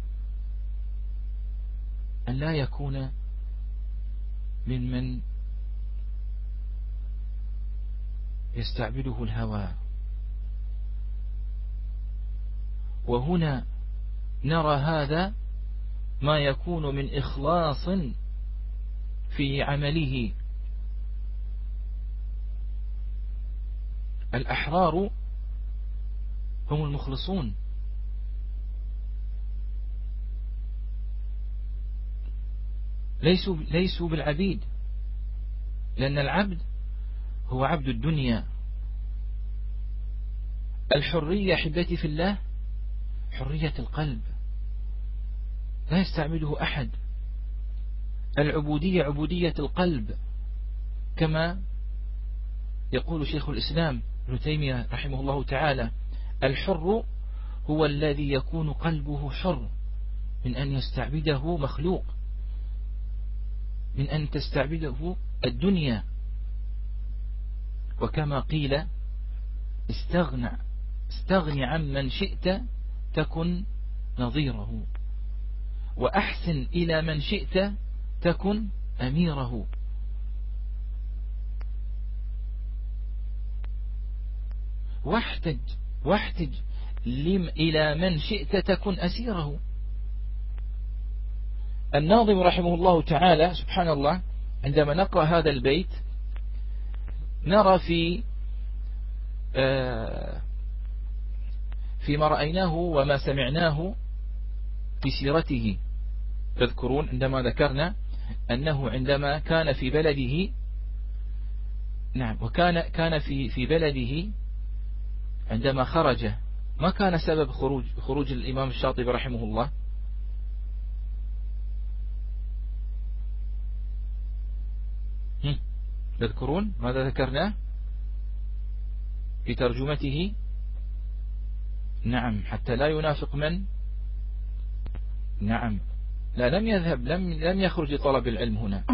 أن لا يكون ممن يستعبده الهوى. وهنا نرى هذا ما يكون من إخلاص في عمله. الأحرار هم المخلصون، ليسوا بالعبيد، لأن العبد هو عبد الدنيا. الحرية أحبتي في الله حرية القلب، لا يستعبده أحد. العبودية عبودية القلب، كما يقول شيخ الإسلام ابن تيمية رحمه الله تعالى: الحر هو الذي يكون قلبه حر من أن يستعبده مخلوق، من أن تستعبده الدنيا. وكما قيل: استغن عمن شئت تكن نظيره، وأحسن إلى من شئت تكن أميره. واحتج إلى من شئت تكن أسيره. الناظم رحمه الله تعالى سبحان الله عندما نقرأ هذا البيت نرى فيما رأيناه وما سمعناه في سيرته. تذكرون عندما ذكرنا أنه عندما كان في بلده، نعم، وكان في بلده عندما خرج، ما كان سبب خروج الإمام الشاطبي رحمه الله؟ تذكرون ماذا ذكرناه في ترجمته؟ نعم، حتى لا ينافق من، نعم، لا لم يذهب، لم يخرج لطلب العلم هنا.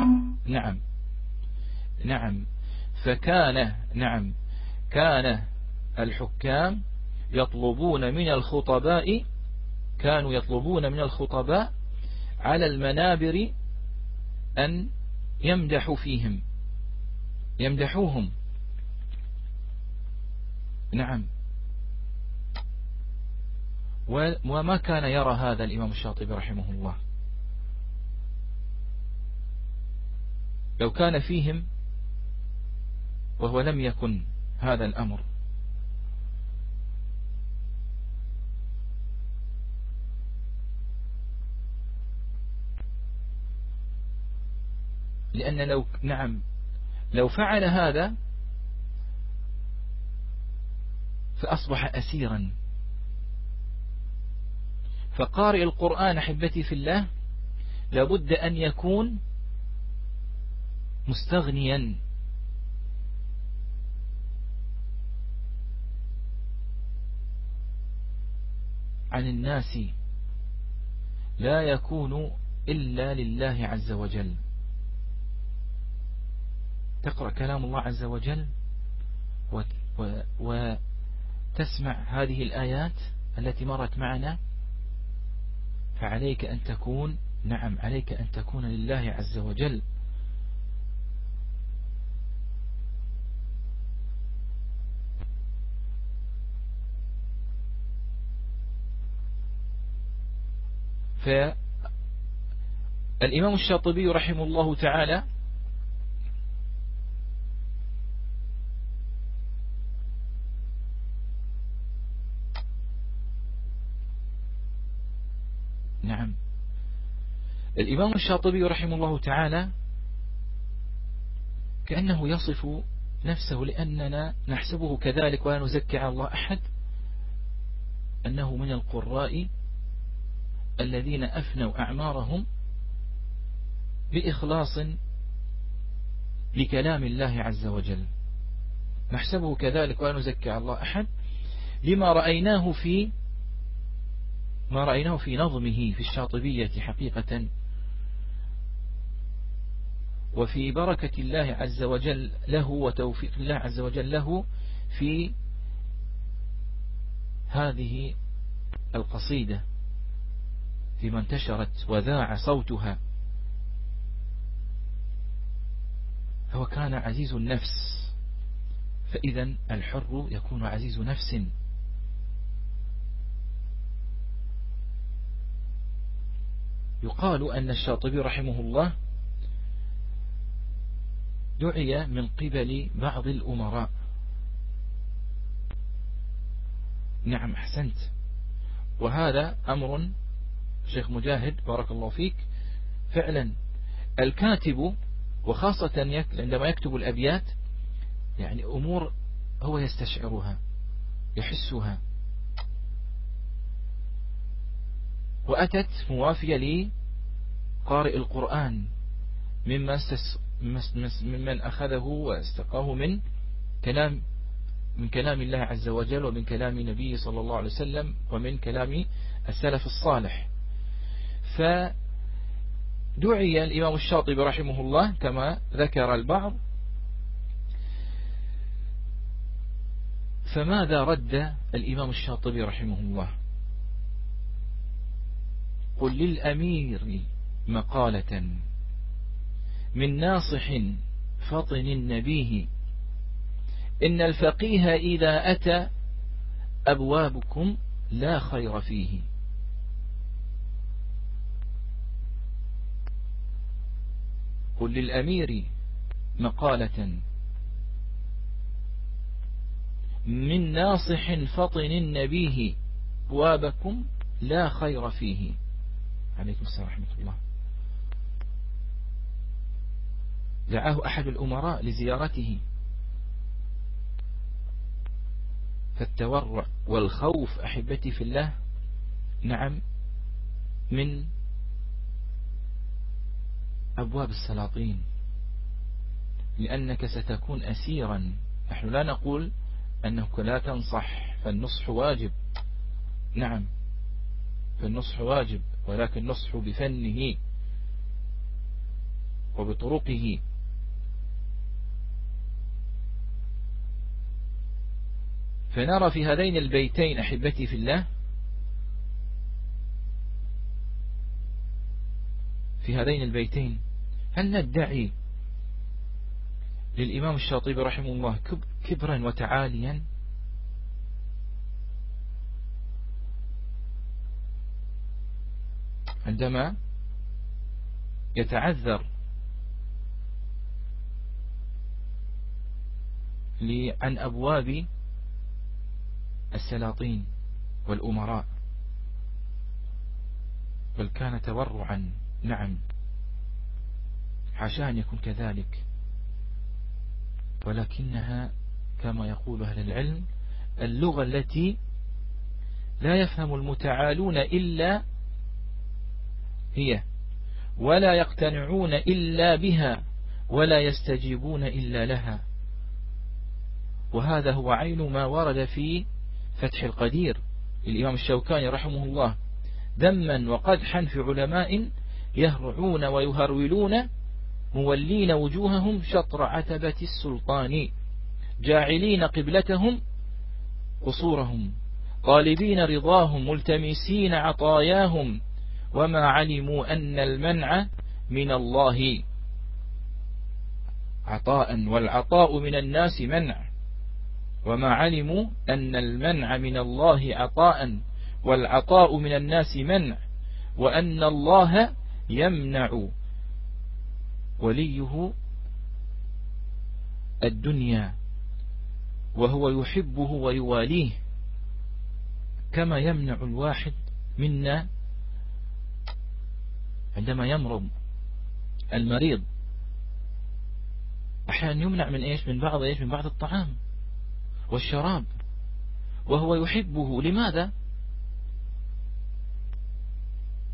نعم فكان، نعم، كان الحكام يطلبون من الخطباء، كانوا يطلبون من الخطباء على المنابر أن يمدحوا فيهم، يمدحوهم. نعم، وما كان يرى هذا الإمام الشاطبي رحمه الله. لو كان فيهم وهو لم يكن هذا الأمر. لأن لو، نعم، لو فعل هذا فأصبح أسيرا. فقارئ القرآن أحبتي في الله لابد أن يكون مستغنيا عن الناس، لا يكون إلا لله عز وجل. تقرأ كلام الله عز وجل وتسمع هذه الآيات التي مرت معنا، فعليك أن تكون، نعم، عليك أن تكون لله عز وجل. فالإمام الشاطبي رحمه الله تعالى نعم، الإمام الشاطبي رحمه الله تعالى كأنه يصف نفسه، لأننا نحسبه كذلك ولا نزكي على الله أحد، أنه من القراء الذين أفنوا أعمارهم بإخلاص لكلام الله عز وجل، نحسبه كذلك ولا نزكي على الله أحد، لما رأيناه في نظمه في الشاطبية حقيقة، وفي بركة الله عز وجل له وتوفيق الله عز وجل له في هذه القصيدة فيما انتشرت وذاع صوتها. هو كان عزيز النفس، فإذا الحر يكون عزيز نفس. يقال أن الشاطبي رحمه الله دعي من قبل بعض الأمراء. نعم أحسنت، وهذا أمر شيخ مجاهد بارك الله فيك، فعلا الكاتب وخاصة عندما يكتب الأبيات يعني أمور هو يستشعرها يحسها، وأتت موافية لقارئ القرآن ممن أخذه واستقاه من كلام الله عز وجل، ومن كلام نبيه صلى الله عليه وسلم، ومن كلام السلف الصالح. فدعي الإمام الشاطبي رحمه الله كما ذكر البعض، فماذا رد الإمام الشاطبي رحمه الله؟ قل للأمير مقالة من ناصح فطن نبيه، إن الفقيه إذا أتى أبوابكم لا خير فيه. قل للأمير مقالة من ناصح فطن نبيه، أبوابكم لا خير فيه. عليكم السلام ورحمة الله. دعاه أحد الأمراء لزيارته، فالتورع والخوف أحبتي في الله نعم من أبواب السلاطين، لأنك ستكون أسيرا. نحن لا نقول أنك لا تنصح، فالنصح واجب، نعم فالنصح واجب، ولكن النصح بفنه وبطرقه. فنرى في هذين البيتين أحبتي في الله، في هذين البيتين هل ندعي للإمام الشاطبي رحمه الله كبرا وتعاليا؟ عندما يتعذر عن أبواب السلاطين والأمراء، بل كان تورعا، نعم حاشا أن يكون كذلك، ولكنها كما يقول أهل العلم اللغة التي لا يفهم المتعالون إلا هي، ولا يقتنعون إلا بها، ولا يستجيبون إلا لها. وهذا هو عين ما ورد في فتح القدير الإمام الشوكاني رحمه الله، ذما وقدحا في علماء يهرعون ويهرولون، مولين وجوههم شطر عتبة السلطان، جاعلين قبلتهم قصورهم، طالبين رضاهم ملتمسين عطاياهم، وما علموا أن المنع من الله عطاء، والعطاء من الناس منع، وما علموا أن المنع من الله عطاء، والعطاء من الناس منع، وأن الله يمنع وليه الدنيا وهو يحبه ويواليه، كما يمنع الواحد منا عندما يمرض المريض، أحيانا يمنع من إيش؟ من بعض إيش؟ من بعض الطعام والشراب، وهو يحبه. لماذا؟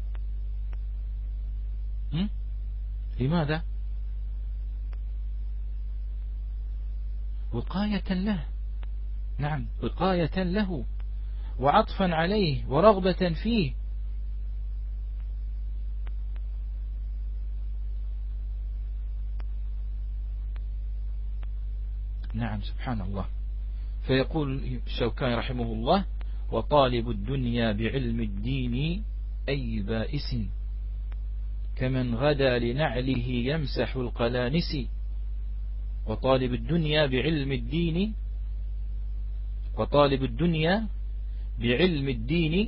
لماذا؟ وقاية له. نعم، وقاية له وعطفا عليه ورغبة فيه. نعم، سبحان الله. فيقول الشوكاني رحمه الله: وطالب الدنيا بعلم الدين أي بائس، كمن غدا لنعله يمسح القلانس. وطالب الدنيا بعلم الدين، وطالب الدنيا بعلم الدين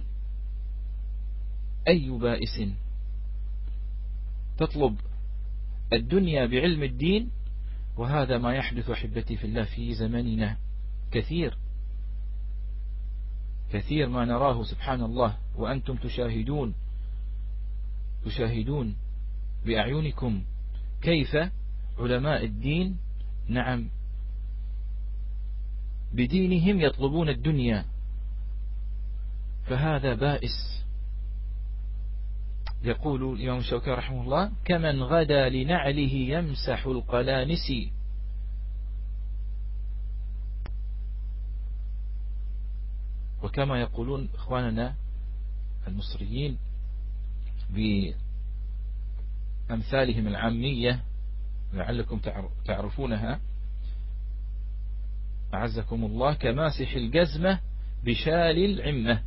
أي بائس. تطلب الدنيا بعلم الدين، وهذا ما يحدث أحبتي في الله في زمننا كثير كثير ما نراه، سبحان الله، وأنتم تشاهدون بأعينكم كيف علماء الدين، نعم، بدينهم يطلبون الدنيا، فهذا بائس. يقول الإمام الشوكاني رحمه الله: كمن غدا لنعله يمسح القلانس. وكما يقولون إخواننا المصريين بأمثالهم العامية لعلكم تعرفونها أعزكم الله: كماسح الجزمة بشال العمة.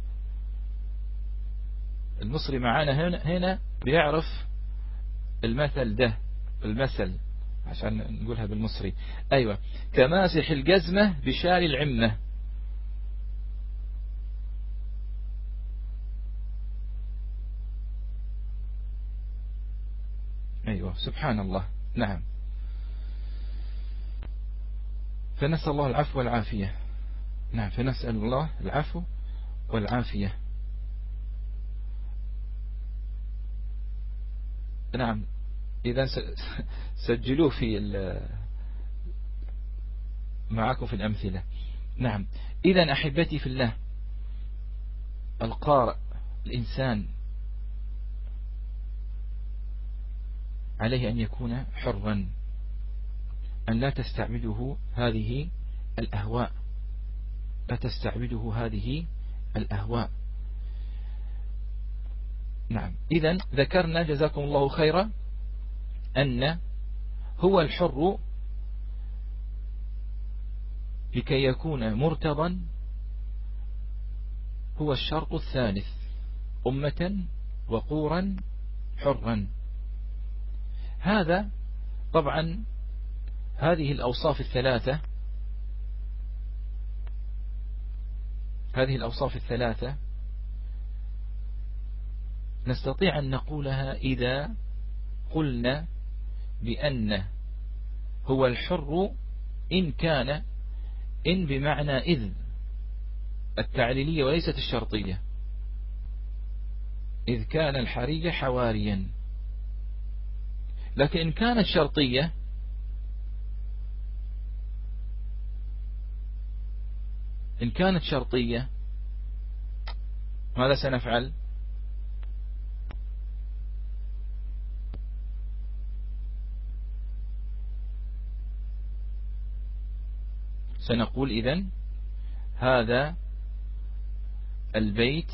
المصري معانا هنا بيعرف المثل ده، المثل عشان نقولها بالمصري. أيوة، كماسح الجزمة بشال العمة. أيوة، سبحان الله. نعم، فنسأل الله العفو والعافية. نعم، فنسأل الله العفو والعافية. نعم، إذا سجلوه معكم في الأمثلة. نعم، إذا أحبتي في الله، القارئ الإنسان عليه أن يكون حرا، أن لا تستعبده هذه الأهواء، لا تستعبده هذه الأهواء. نعم، إذن ذكرنا جزاكم الله خيرا أن هو الحر لكي يكون مرتضا هو الشرط الثالث: أمة وقورا حرا. هذا طبعا هذه الأوصاف الثلاثة نستطيع أن نقولها إذا قلنا بأن هو الحر إن كان، إن بمعنى إذ التعليلية وليست الشرطية، إذ كان الحري حواريا. لكن إن كانت شرطية ماذا سنفعل؟ سنقول إذن هذا البيت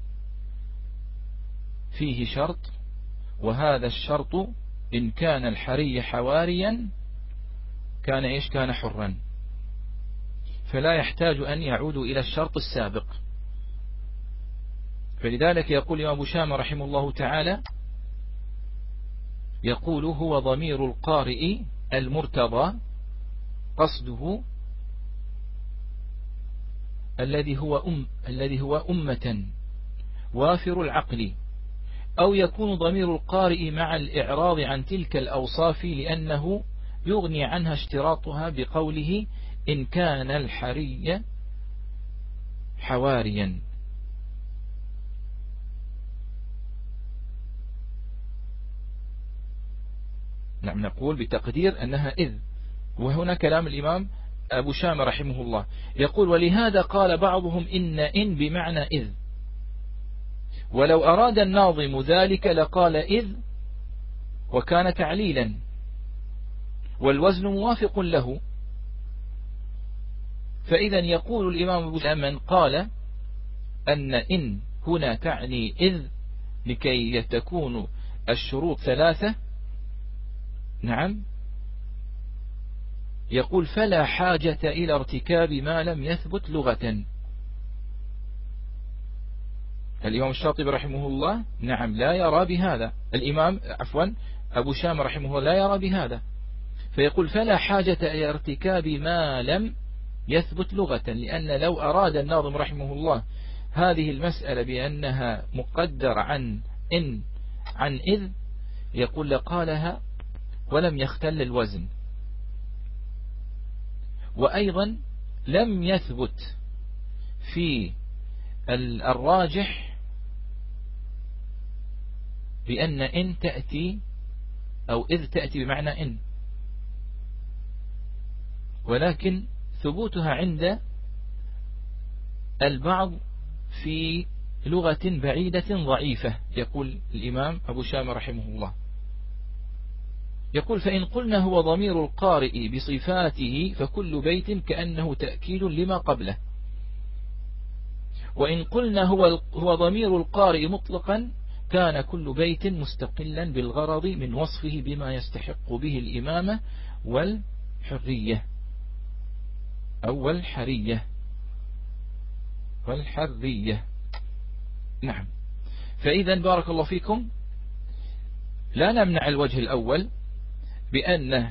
فيه شرط، وهذا الشرط إن كان الحري حواريا كان إيش؟ كان حرا، فلا يحتاج أن يعود إلى الشرط السابق. فلذلك يقول أبو شامة رحمه الله تعالى، يقول: هو ضمير القارئ المرتضى، قصده الذي هو أمة وافر العقل. أو يكون ضمير القارئ مع الإعراض عن تلك الأوصاف، لأنه يغني عنها اشتراطها بقوله: إن كان الحري حواريا. نعم، نقول بتقدير أنها إذ. وهنا كلام الإمام أبو شامة رحمه الله يقول: ولهذا قال بعضهم إن بمعنى إذ، ولو أراد الناظم ذلك لقال إذ وكان تعليلا، والوزن موافق له. فإذا يقول الإمام أبو شامة من قال أن إن هنا تعني إذ لكي تكون الشروط ثلاثة، نعم، يقول فلا حاجة إلى ارتكاب ما لم يثبت لغة. الإمام الشاطبي رحمه الله نعم لا يرى بهذا، أبو شامة رحمه الله لا يرى بهذا، فيقول فلا حاجة إلى ارتكاب ما لم يثبت لغة، لأن لو أراد الناظم رحمه الله هذه المسألة بأنها مقدر عن إن عن إذ يقول لقالها ولم يختل الوزن. وأيضا لم يثبت في الراجح بأن إن تأتي أو إذ تأتي بمعنى إن، ولكن ثبوتها عند البعض في لغة بعيدة ضعيفة. يقول الإمام أبو شامة رحمه الله يقول فإن قلنا هو ضمير القارئ بصفاته فكل بيت كأنه تأكيد لما قبله، وإن قلنا هو ضمير القارئ مطلقا كان كل بيت مستقلا بالغرض من وصفه بما يستحق به الإمامة والحرية أو والحرية. نعم. فإذا بارك الله فيكم لا نمنع الوجه الأول بأن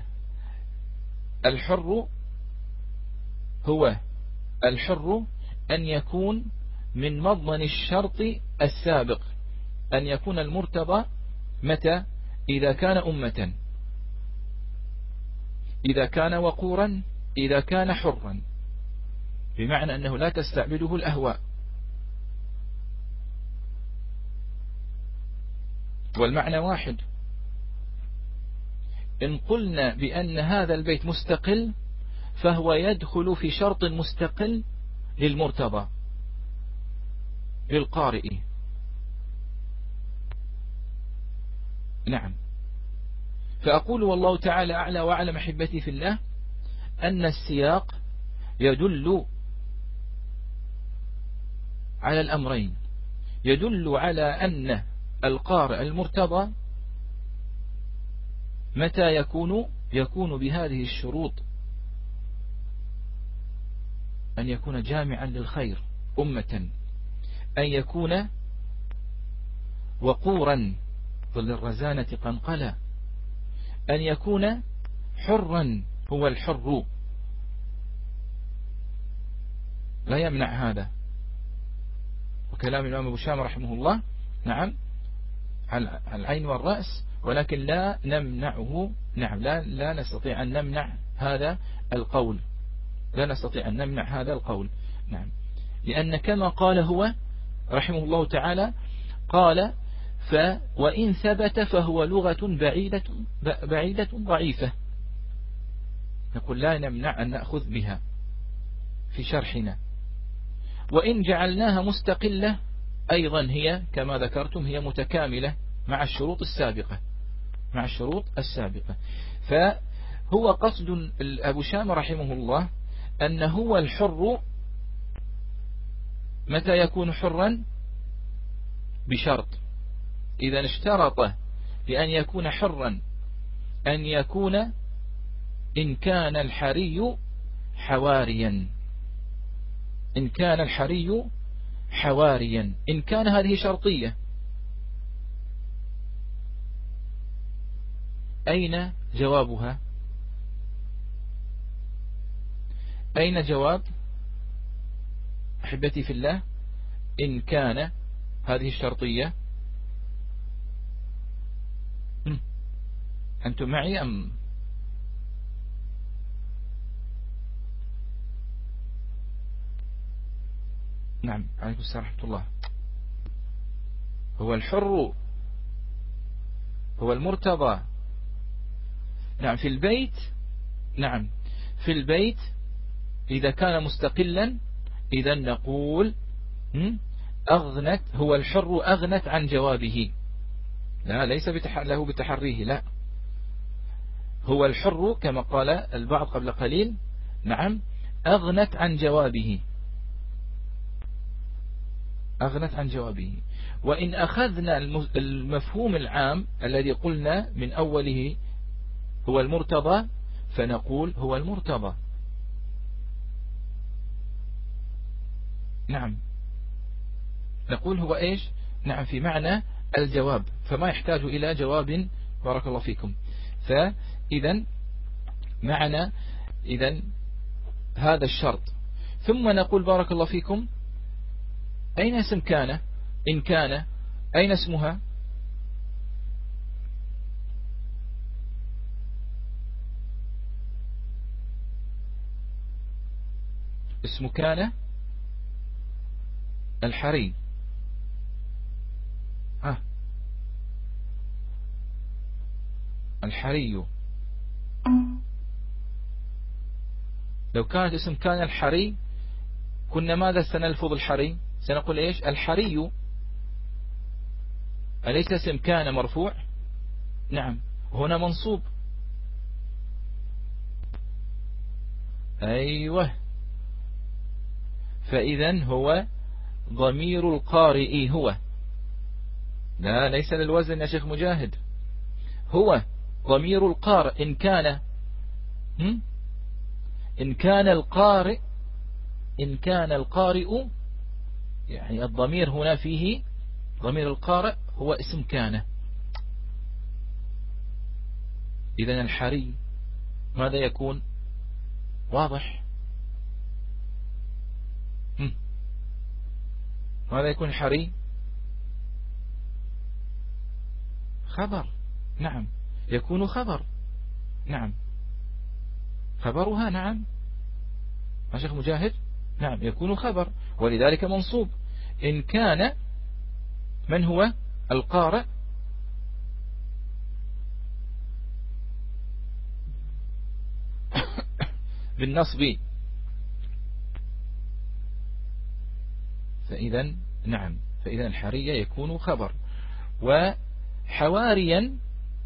الحر هو الحر أن يكون من مضمن الشرط السابق، أن يكون المرتضى متى؟ إذا كان أمة، إذا كان وقورا، إذا كان حرا، بمعنى أنه لا تستعبده الأهواء. والمعنى واحد. إن قلنا بأن هذا البيت مستقل فهو يدخل في شرط مستقل للمرتضى للقارئ. نعم. فأقول والله تعالى أعلى وأعلم أحبتي في الله أن السياق يدل على الأمرين، يدل على أن القارئ المرتضى متى يكون بهذه الشروط: أن يكون جامعا للخير أمة، أن يكون وقورا وللرزانة قنقلا، أن يكون حرا هو الحر، لا يمنع هذا. وكلام الإمام أبو شامة رحمه الله نعم على العين والرأس، ولكن لا نمنعه. نعم لا نستطيع أن نمنع هذا القول، لا نستطيع أن نمنع هذا القول. نعم. لأن كما قال هو رحمه الله تعالى قال وإن ثبت فهو لغة بعيدة ضعيفة، نقول لا نمنع أن نأخذ بها في شرحنا. وإن جعلناها مستقلة أيضا هي كما ذكرتم هي متكاملة مع الشروط السابقة. فهو قصد أبو شامة رحمه الله أن هو الحر متى يكون حرا؟ بشرط، إذا اشترط لأن يكون حرا أن يكون إن كان الحري حواريا، إن كان الحري حواريا، إن كان هذه شرطية. أين جوابها؟ أين جواب أحبتي في الله إن كان هذه الشرطية؟ أنتم معي أم؟ نعم. عليكم السلام ورحمة الله. هو الحر هو المرتضى. نعم. في البيت، نعم في البيت إذا كان مستقلا إذا نقول أغنت، هو الحر أغنت عن جوابه، لا ليس له بتحريه، لا هو الحر كما قال البعض قبل قليل. نعم. أغنت عن جوابه، أغنت عن جوابه. وإن أخذنا المفهوم العام الذي قلنا من أوله هو المرتضى، فنقول هو المرتضى. نعم، نقول هو إيش؟ نعم، في معنى الجواب، فما يحتاج إلى جواب. بارك الله فيكم. فإذا معنى هذا الشرط. ثم نقول بارك الله فيكم أين اسم كان؟ إن كان أين اسمها؟ اسم كان الحري. الحري. لو كانت اسم كان الحري كنا ماذا سنلفظ الحري؟ سنقول إيش؟ الحري. أليس اسم كان مرفوع؟ نعم، هنا منصوب. أيوه، فإذا هو ضمير القارئ. هو، لا ليس للوزن يا شيخ مجاهد، هو ضمير القارئ. إن كان القارئ يعني الضمير هنا فيه ضمير القارئ هو اسم كان. إذن الحري ماذا يكون؟ واضح. ماذا يكون الحري؟ خبر. نعم، يكون خبر. نعم، خبرها. نعم يا شيخ مجاهد، نعم يكون خبر، ولذلك منصوب. إن كان من هو القارئ بالنصب. فإذا نعم، فإذا الحرية يكون خبر. وحواريا،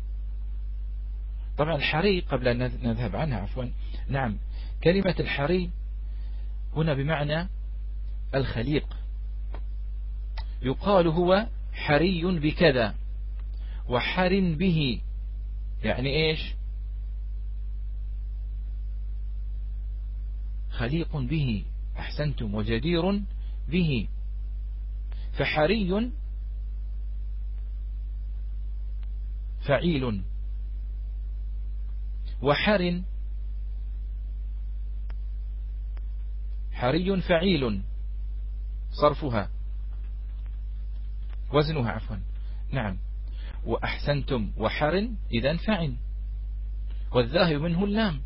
طبعا الحري قبل أن نذهب عنها عفوا، نعم، كلمة الحري هنا بمعنى الخليق. يقال هو حري بكذا وحر به، يعني إيش؟ خليق به. أحسنتم. وجدير به. فحري فعيل، وحر حري فعيل صرفها وزنها عفوا. نعم، وأحسنتم. وحر إذن فعل، والذاهب منه اللام.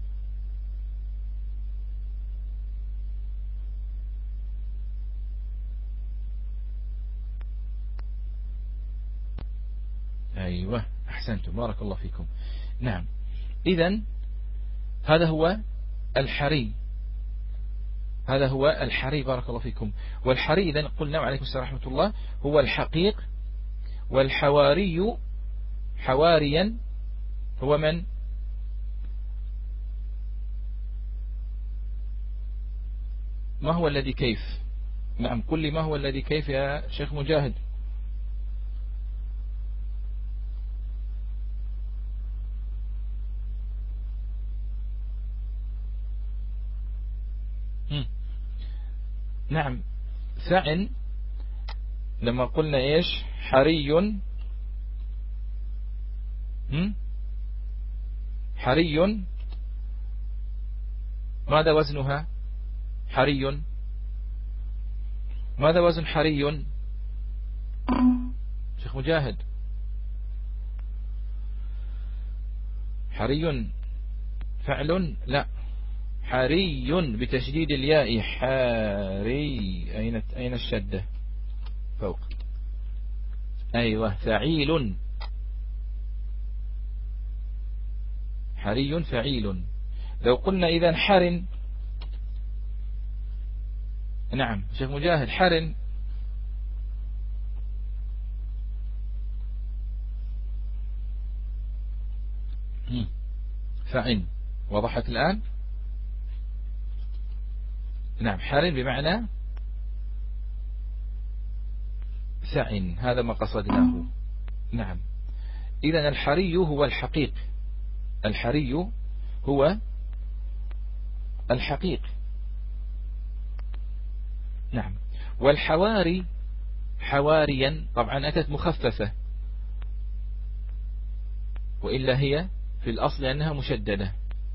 أيوة، أحسنتم، بارك الله فيكم. نعم، إذن هذا هو الحري، هذا هو الحري، بارك الله فيكم. والحري إذن قلنا وعليكم السلام ورحمة الله هو الحقيق. والحواري حواريا هو من؟ ما هو الذي كيف؟ نعم، قل لي ما هو الذي كيف يا شيخ مجاهد؟ نعم، فعن. لما قلنا إيش؟ حري. حري ماذا وزنها؟ حري ماذا وزن حري؟ شيخ مجاهد، حري فعل؟ لا، حري بتشديد الياء. حري، أين الشدة؟ فوق. أيوة، فعيل. حري فعيل. لو قلنا إذا حر، نعم شيخ مجاهد، حر فعل. وضحت الآن؟ نعم حار بمعنى سع، هذا ما قصدناه. نعم إذن الحري هو الحقيق، الحري هو الحقيق. نعم. والحواري حواريا طبعا أتت مخففة، وإلا هي في الأصل أنها مشددة.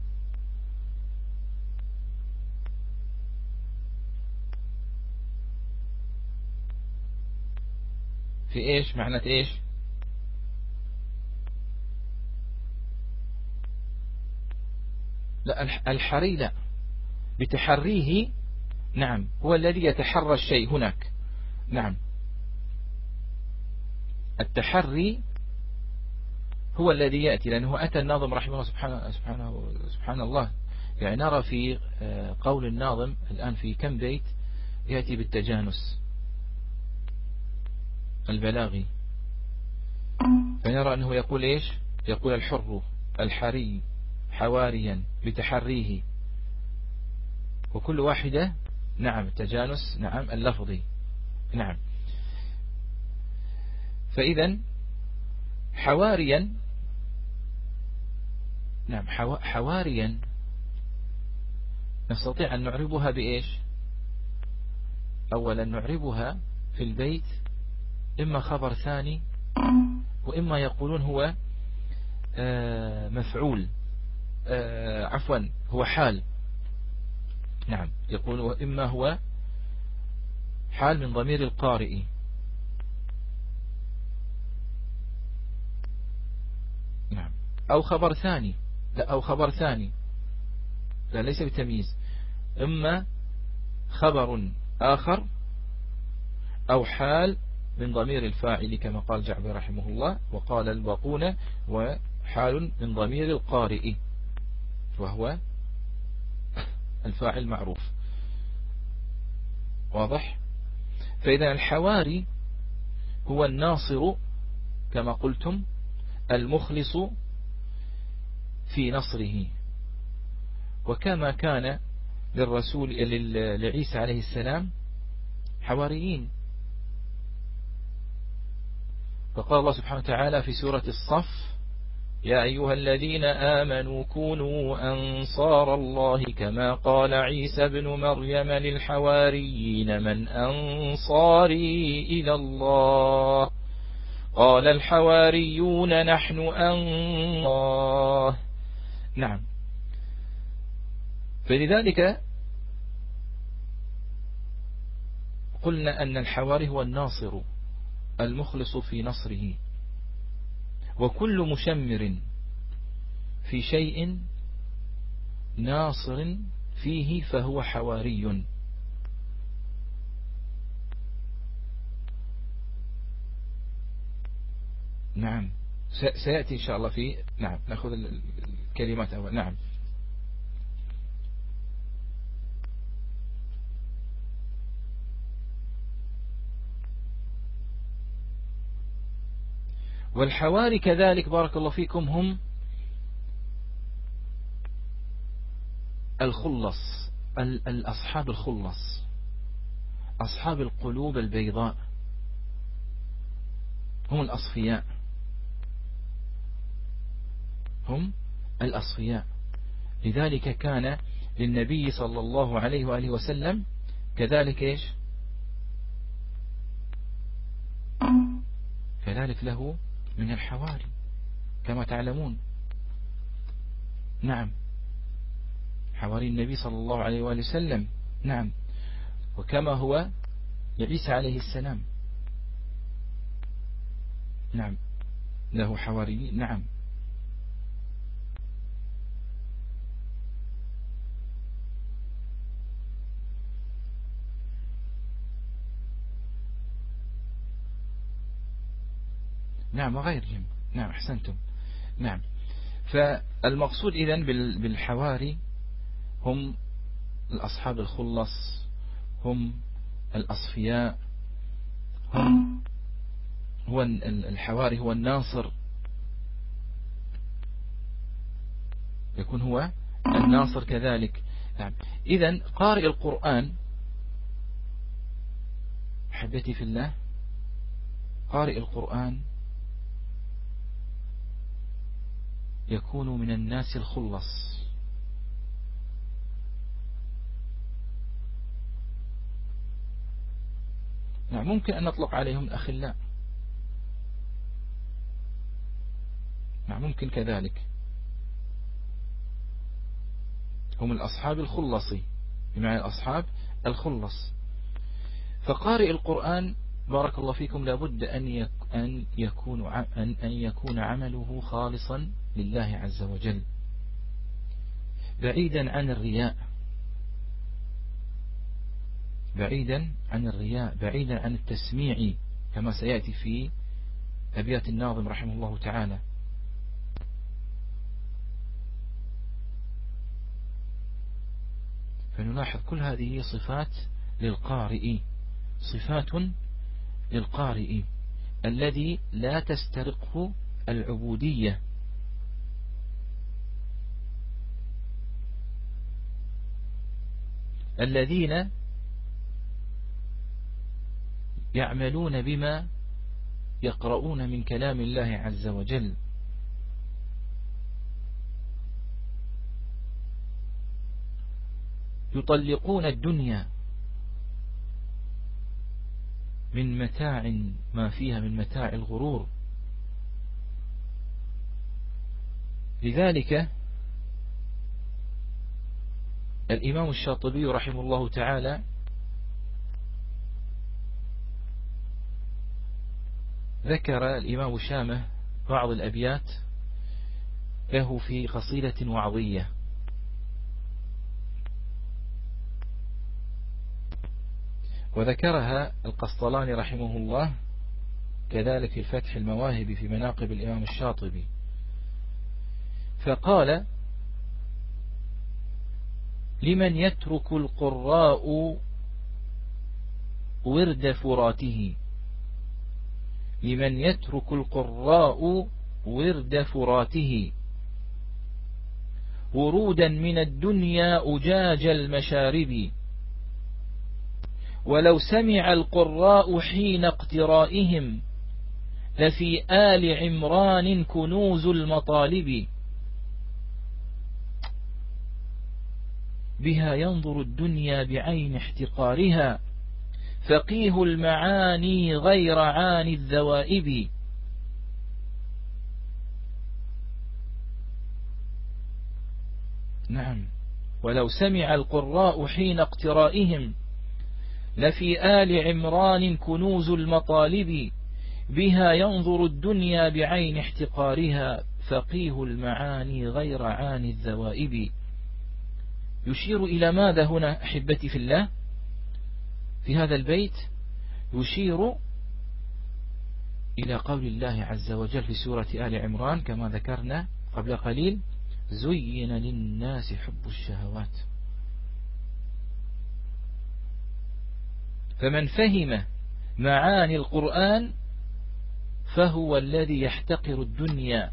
في إيش معنى إيش؟ لا الحري لا، بتحريه. نعم هو الذي يتحرى الشيء هناك. نعم التحري هو الذي يأتي، لأنه أتى الناظم رحمه الله سبحان الله. يعني نرى في قول الناظم الآن في كم بيت يأتي بالتجانس البلاغي، فنرى أنه يقول إيش؟ يقول الحر الحري حواريا بتحريه، وكل واحدة نعم التجانس نعم اللفظي. نعم فإذا حواريا، نعم حواريا نستطيع أن نعربها بإيش؟ أولا نعربها في البيت إما خبر ثاني، وإما يقولون هو مفعول، عفوا هو حال. نعم يقول وإما هو حال من ضمير القارئ. نعم أو خبر ثاني، لا أو خبر ثاني، لا ليس بتمييز، إما خبر آخر أو حال من ضمير الفاعل كما قال جعبر رحمه الله، وقال الباقون وحال من ضمير القارئ وهو الفاعل معروف. واضح؟ فإذا الحواري هو الناصر كما قلتم المخلص في نصره، وكما كان للرسول لعيسى عليه السلام حواريين. فقال الله سبحانه وتعالى في سورة الصف يا أيها الذين آمنوا كونوا أنصار الله كما قال عيسى بن مريم للحواريين من أنصاري إلى الله قال الحواريون نحن أنصار. نعم فلذلك قلنا أن الحواري هو الناصر المخلص في نصره، وكل مشمر في شيء ناصر فيه فهو حواري. نعم سيأتي إن شاء الله في نعم نأخذ الكلمات أول. نعم والحواري كذلك بارك الله فيكم هم الخلص، الأصحاب الخلص، أصحاب القلوب البيضاء، هم الأصفياء، هم الأصفياء. لذلك كان للنبي صلى الله عليه وآله وسلم كذلك إيش؟ كذلك له من الحواري كما تعلمون. نعم حواري النبي صلى الله عليه وآله وسلم. نعم وكما هو لعيسى عليه السلام. نعم له حواري. نعم نعم وغيرهم. نعم أحسنتم. نعم فالمقصود إذن بالحواري هم الأصحاب الخلص، هم الأصفياء، هو الحواري هو الناصر، يكون هو الناصر كذلك نعم. إذن قارئ القرآن أحبتي في الله، قارئ القرآن يكون من الناس الخلص، نعم. ممكن أن نطلق عليهم الأخلاء، نعم، ممكن كذلك، هم الأصحاب الخلصي، بمعنى الأصحاب الخلص. فقارئ القرآن بارك الله فيكم لابد أن يكون عمله خالصا لله عز وجل، بعيدا عن الرياء، بعيدا عن التسميع، كما سيأتي في أبيات الناظم رحمه الله تعالى. فنلاحظ كل هذه صفات للقارئ، صفات للقارئ الذي لا تسترقه العبودية، الذين يعملون بما يقرؤون من كلام الله عز وجل، يطلقون الدنيا من متاع ما فيها من متاع الغرور. لذلك الإمام الشاطبي رحمه الله تعالى ذكر الإمام شامة بعض الأبيات له في قصيدة وعظية، وذكرها القسطلاني رحمه الله كذلك في الفتح المواهب في مناقب الإمام الشاطبي. فقال: لمن يترك القراء ورد فراته، لمن يترك القراء ورد فراته، ورودا من الدنيا أجاج المشارب، ولو سمع القراء حين اقترائهم لفي آل عمران كنوز المطالب، بها ينظر الدنيا بعين احتقارها، فقيه المعاني غير عاني الذوائب. نعم. ولو سمع القراء حين اقترائهم لفي آل عمران كنوز المطالب، بها ينظر الدنيا بعين احتقارها، فقيه المعاني غير عاني الذوائب. يشير إلى ماذا هنا أحبتي في الله؟ في هذا البيت يشير إلى قول الله عز وجل في سورة آل عمران كما ذكرنا قبل قليل: زين للناس حب الشهوات. فمن فهم معاني القرآن فهو الذي يحتقر الدنيا.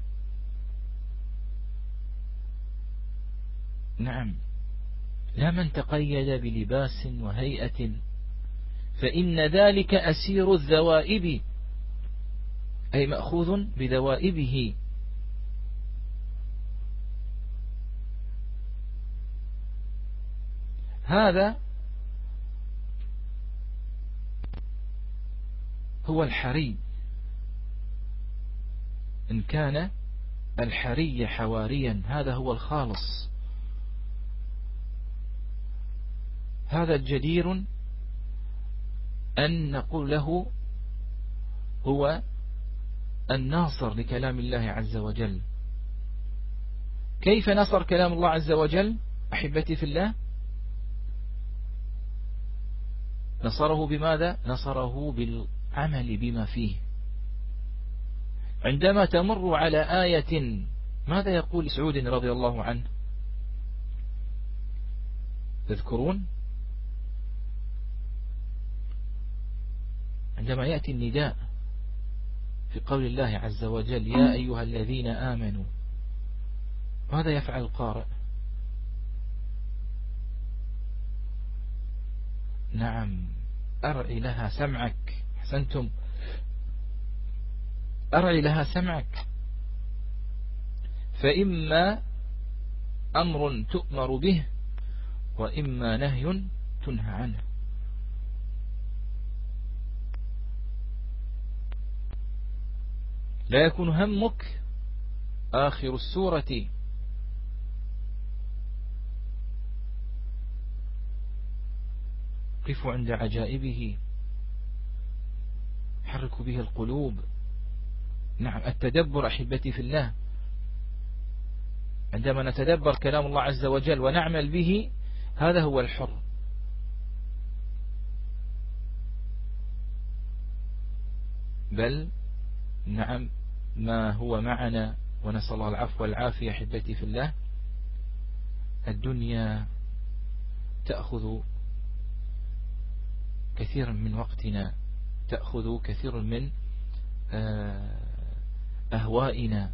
نعم. لا من تقيد بلباس وهيئة، فإن ذلك أسير الذوائب، أي مأخوذ بذوائبه. هذا هو الحري، إن كان الحري حواريا، هذا هو الخالص، هذا الجدير أن نقول له هو الناصر لكلام الله عز وجل. كيف نصر كلام الله عز وجل أحبتي في الله؟ نصره بماذا؟ نصره بالعمل بما فيه. عندما تمر على آية، ماذا يقول سعود رضي الله عنه؟ تذكرون عندما يأتي النداء في قول الله عز وجل: يا أيها الذين آمنوا، ماذا يفعل القارئ؟ نعم أرعي لها سمعك. أحسنتم، أرعي لها سمعك، فإما أمر تؤمر به وإما نهي تنهى عنه. لا يكون همك آخر السورة قف عند عجائبه حرك به القلوب. نعم التدبر أحبتي في الله، عندما نتدبر كلام الله عز وجل ونعمل به، هذا هو الحر. بل نعم ما هو معنا، ونسأل الله العفو والعافية أحبتي في الله، الدنيا تأخذ كثيرا من وقتنا، تأخذ كثير من أهوائنا،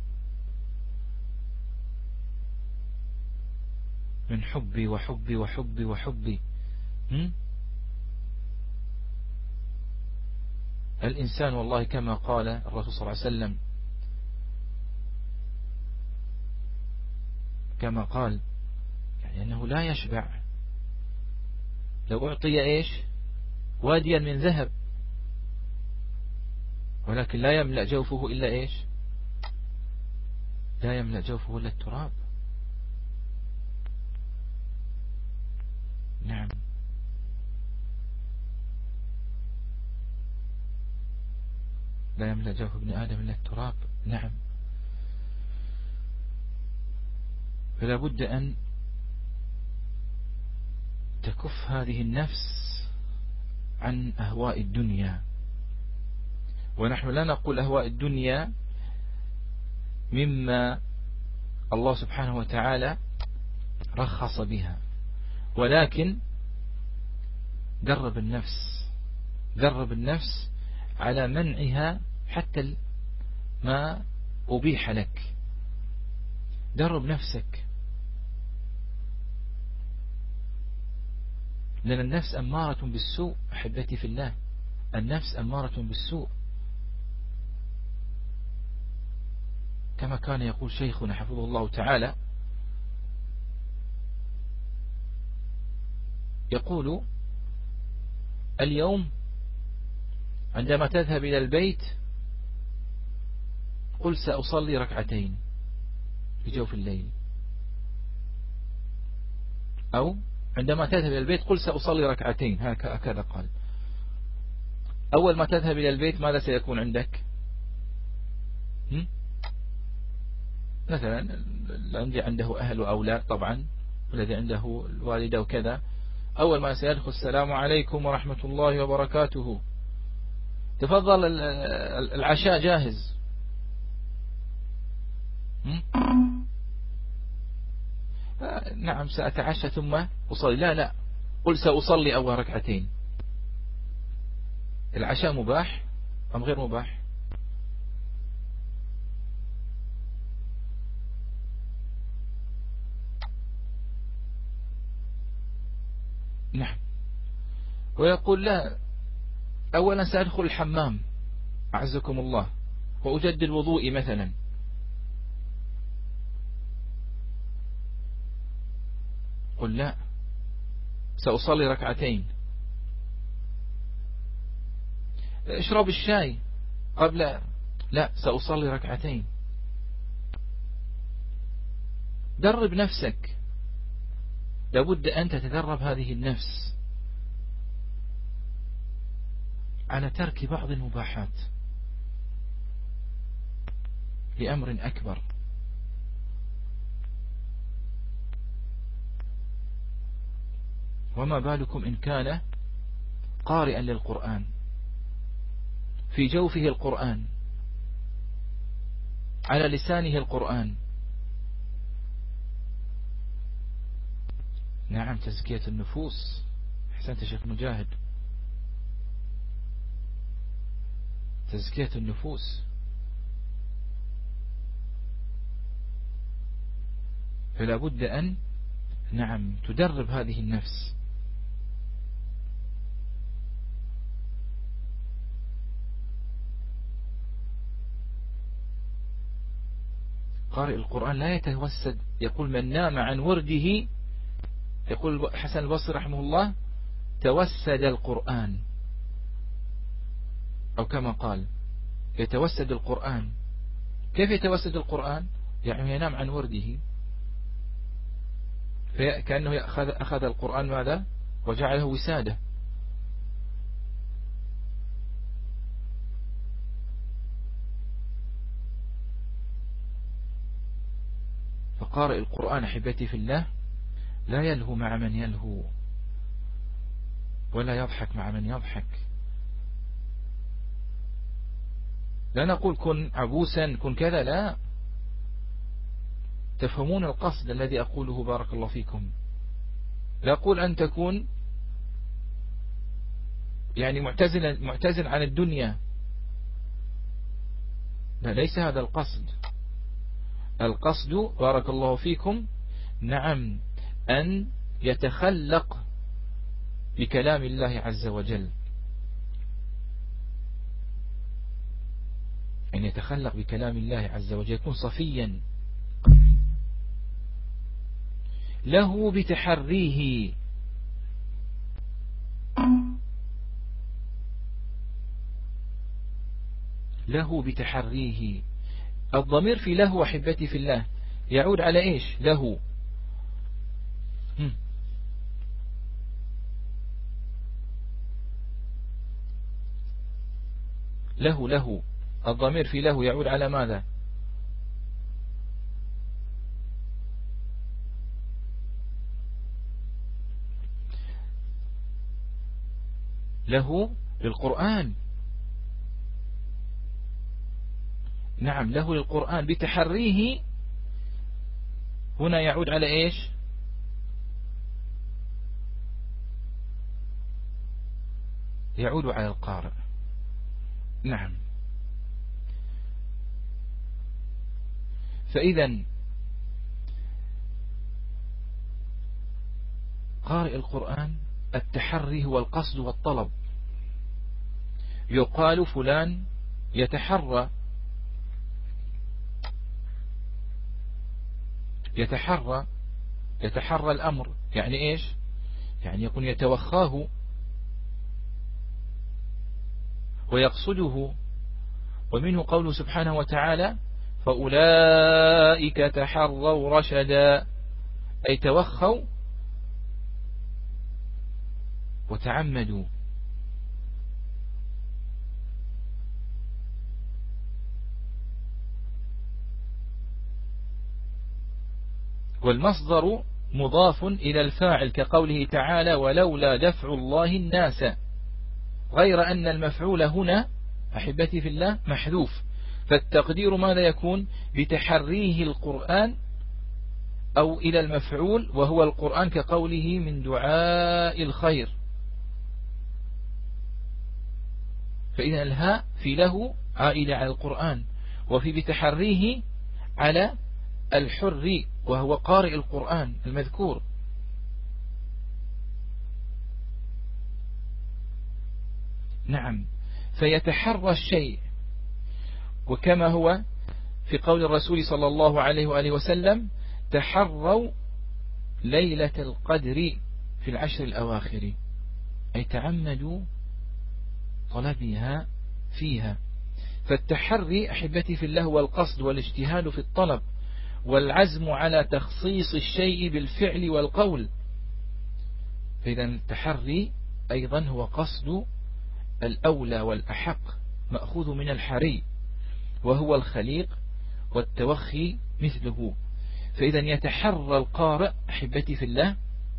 من حبي وحبي وحبي وحبي. الإنسان والله كما قال الرسول صلى الله عليه وسلم، كما قال يعني أنه لا يشبع لو أعطي إيش واديا من ذهب، ولكن لا يملأ جوفه إلا إيش، لا يملأ جوفه إلا التراب. نعم لا يملأ جوف ابن آدم إلا التراب. نعم فلا بد أن تكف هذه النفس عن أهواء الدنيا. ونحن لا نقول أهواء الدنيا مما الله سبحانه وتعالى رخص بها، ولكن درب النفس على منعها حتى ما أبيح لك. درب نفسك، لأن النفس أمارة بالسوء أحبتي في الله، النفس أمارة بالسوء، كما كان يقول شيخنا حفظه الله تعالى، يقول اليوم عندما تذهب إلى البيت قل سأصلي ركعتين في جوف الليل، أو عندما تذهب إلى البيت قل سأصلي ركعتين، هكذا قال. أول ما تذهب إلى البيت ماذا سيكون عندك؟ مثلا الذي عنده أهل وأولاد طبعا، والذي عنده الوالدة وكذا، أول ما سيدخل السلام عليكم ورحمة الله وبركاته، تفضل العشاء جاهز. نعم سأتعشى ثم أصلي. لا قل سأصلي أول ركعتين. العشاء مباح أم غير مباح؟ نعم. ويقول لا، أولا سأدخل الحمام أعزكم الله وأجدد وضوئي مثلا، قل لا سأصلي ركعتين. اشرب الشاي قبل، لا سأصلي ركعتين. درب نفسك، لابد أن تتدرب هذه النفس على ترك بعض المباحات لأمر أكبر. وما بالكم إن كان قارئا للقرآن في جوفه القرآن على لسانه القرآن. نعم تزكية النفوس. أحسنت شيخ مجاهد، تزكية النفوس. فلا بد أن نعم تدرب هذه النفس قارئ القرآن لا يتوسد، يقول من نام عن ورده، يقول حسن البصري رحمه الله توسد القرآن، أو كما قال يتوسد القرآن. كيف يتوسد القرآن؟ يعني ينام عن ورده، كأنه أخذ القرآن ماذا وجعله وسادة. فقارئ القرآن أحبتي في الله لا يلهو مع من يلهو، ولا يضحك مع من يضحك. لا نقول كن عبوسا كن كذا، لا، تفهمون القصد الذي أقوله بارك الله فيكم. لا أقول أن تكون يعني معتزل عن الدنيا، لا، ليس هذا القصد. القصد بارك الله فيكم نعم أن يتخلق بكلام الله عز وجل، أن يتخلق بكلام الله عز وجل، يكون صفيا له بتحريه، له بتحريه. الضمير في له أحبتي في الله يعود على إيش؟ له له الضمير في له يعود على ماذا؟ له للقرآن، نعم له للقرآن بتحريه، هنا يعود على إيش؟ يعود على القارئ. نعم. فإذا قارئ القرآن التحري هو القصد والطلب. يقال فلان يتحرى الأمر، يعني إيش؟ يعني يكون يتوخاه ويقصده. ومنه قوله سبحانه وتعالى فأولئك تحروا رشدا، أي توخوا وتعمدوا. والمصدر مضاف إلى الفاعل كقوله تعالى ولولا دفع الله الناس، غير أن المفعول هنا أحبتي في الله محذوف، فالتقدير ماذا يكون؟ بتحريه القرآن، أو إلى المفعول وهو القرآن كقوله من دعاء الخير. فإذا الهاء في له عائلة على القرآن، وفي بتحريه على الحر وهو قارئ القرآن المذكور. نعم. فيتحرى الشيء، وكما هو في قول الرسول صلى الله عليه وآله وسلم تحروا ليلة القدر في العشر الأواخر، أي تعمدوا طلبها فيها. فالتحري أحبتي في الله هو القصد والاجتهاد في الطلب والعزم على تخصيص الشيء بالفعل والقول. فإذا التحري أيضا هو قصد الأولى والأحق، مأخوذ من الحري وهو الخليق، والتوخي مثله. فإذا يتحرى القارئ أحبتي في الله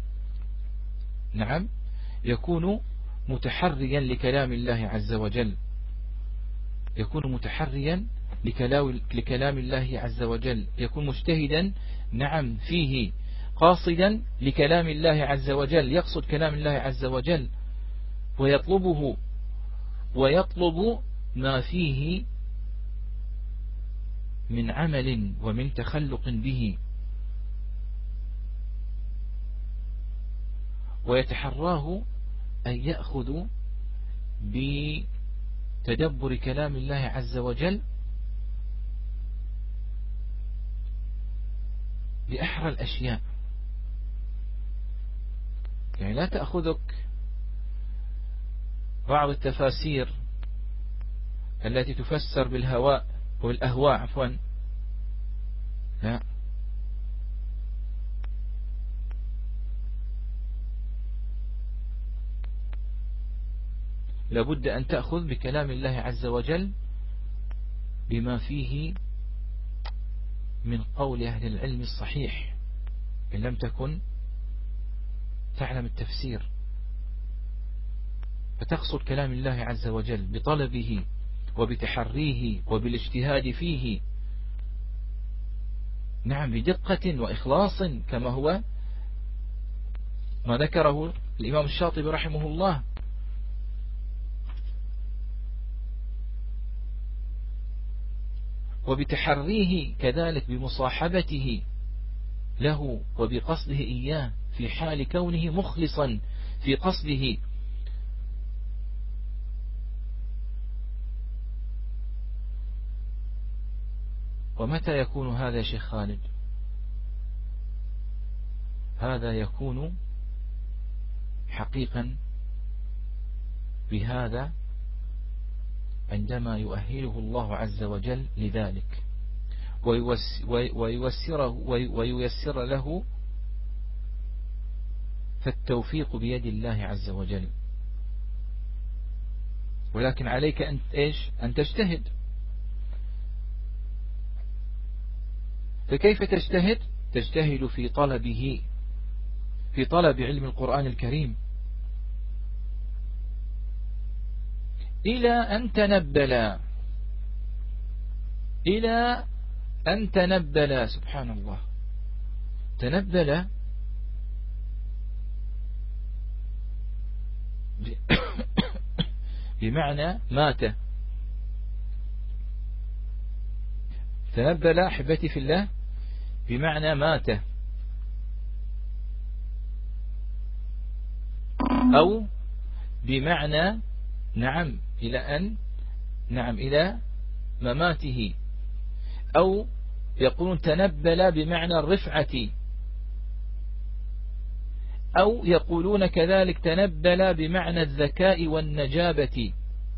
نعم يكون متحريا لكلام الله عز وجل، يكون متحريا لكلام الله عز وجل، يكون مجتهدا نعم فيه، قاصدا لكلام الله عز وجل، يقصد كلام الله عز وجل ويطلبه، ويطلب ما فيه من عمل ومن تخلق به، ويتحراه أن يأخذ بتدبر كلام الله عز وجل بأحرى الأشياء. يعني لا تأخذك بعض التفاسير التي تفسر بالهواء والأهواء عفوا، لا، لابد أن تأخذ بكلام الله عز وجل بما فيه من قول أهل العلم الصحيح إن لم تكن تعلم التفسير، فتقصد كلام الله عز وجل بطلبه وبتحريه وبالاجتهاد فيه، نعم، بدقة وإخلاص كما هو ما ذكره الإمام الشاطبي رحمه الله. وبتحريه كذلك بمصاحبته له وبقصده إياه في حال كونه مخلصا في قصده. ومتى يكون هذا يا شيخ خالد؟ هذا يكون حقيقا بهذا عندما يؤهله الله عز وجل لذلك وييسر له، فالتوفيق بيد الله عز وجل. ولكن عليك أن تجتهد. فكيف تجتهد؟ تجتهد في طلبه، في طلب علم القرآن الكريم إلى أن تنبل سبحان الله. تنبل بمعنى مات. تنبل أحبتي في الله بمعنى مات، أو بمعنى نعم إلى مماته، أو يقولون تنبل بمعنى الرفعة، أو يقولون كذلك تنبل بمعنى الذكاء والنجابة.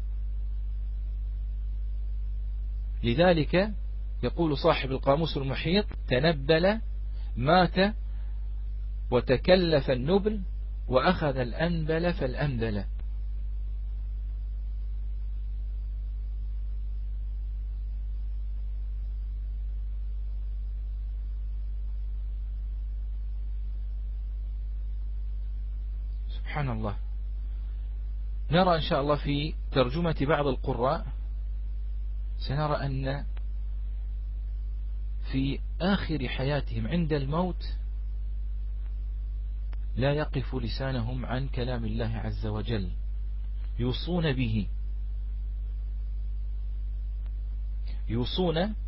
لذلك يقول صاحب القاموس المحيط تنبل مات وتكلف النبل وأخذ الأنبل فالأنبل. سبحان الله. نرى إن شاء الله في ترجمة بعض القراء سنرى أن في آخر حياتهم عند الموت لا يقف لسانهم عن كلام الله عز وجل، يوصون به، يوصون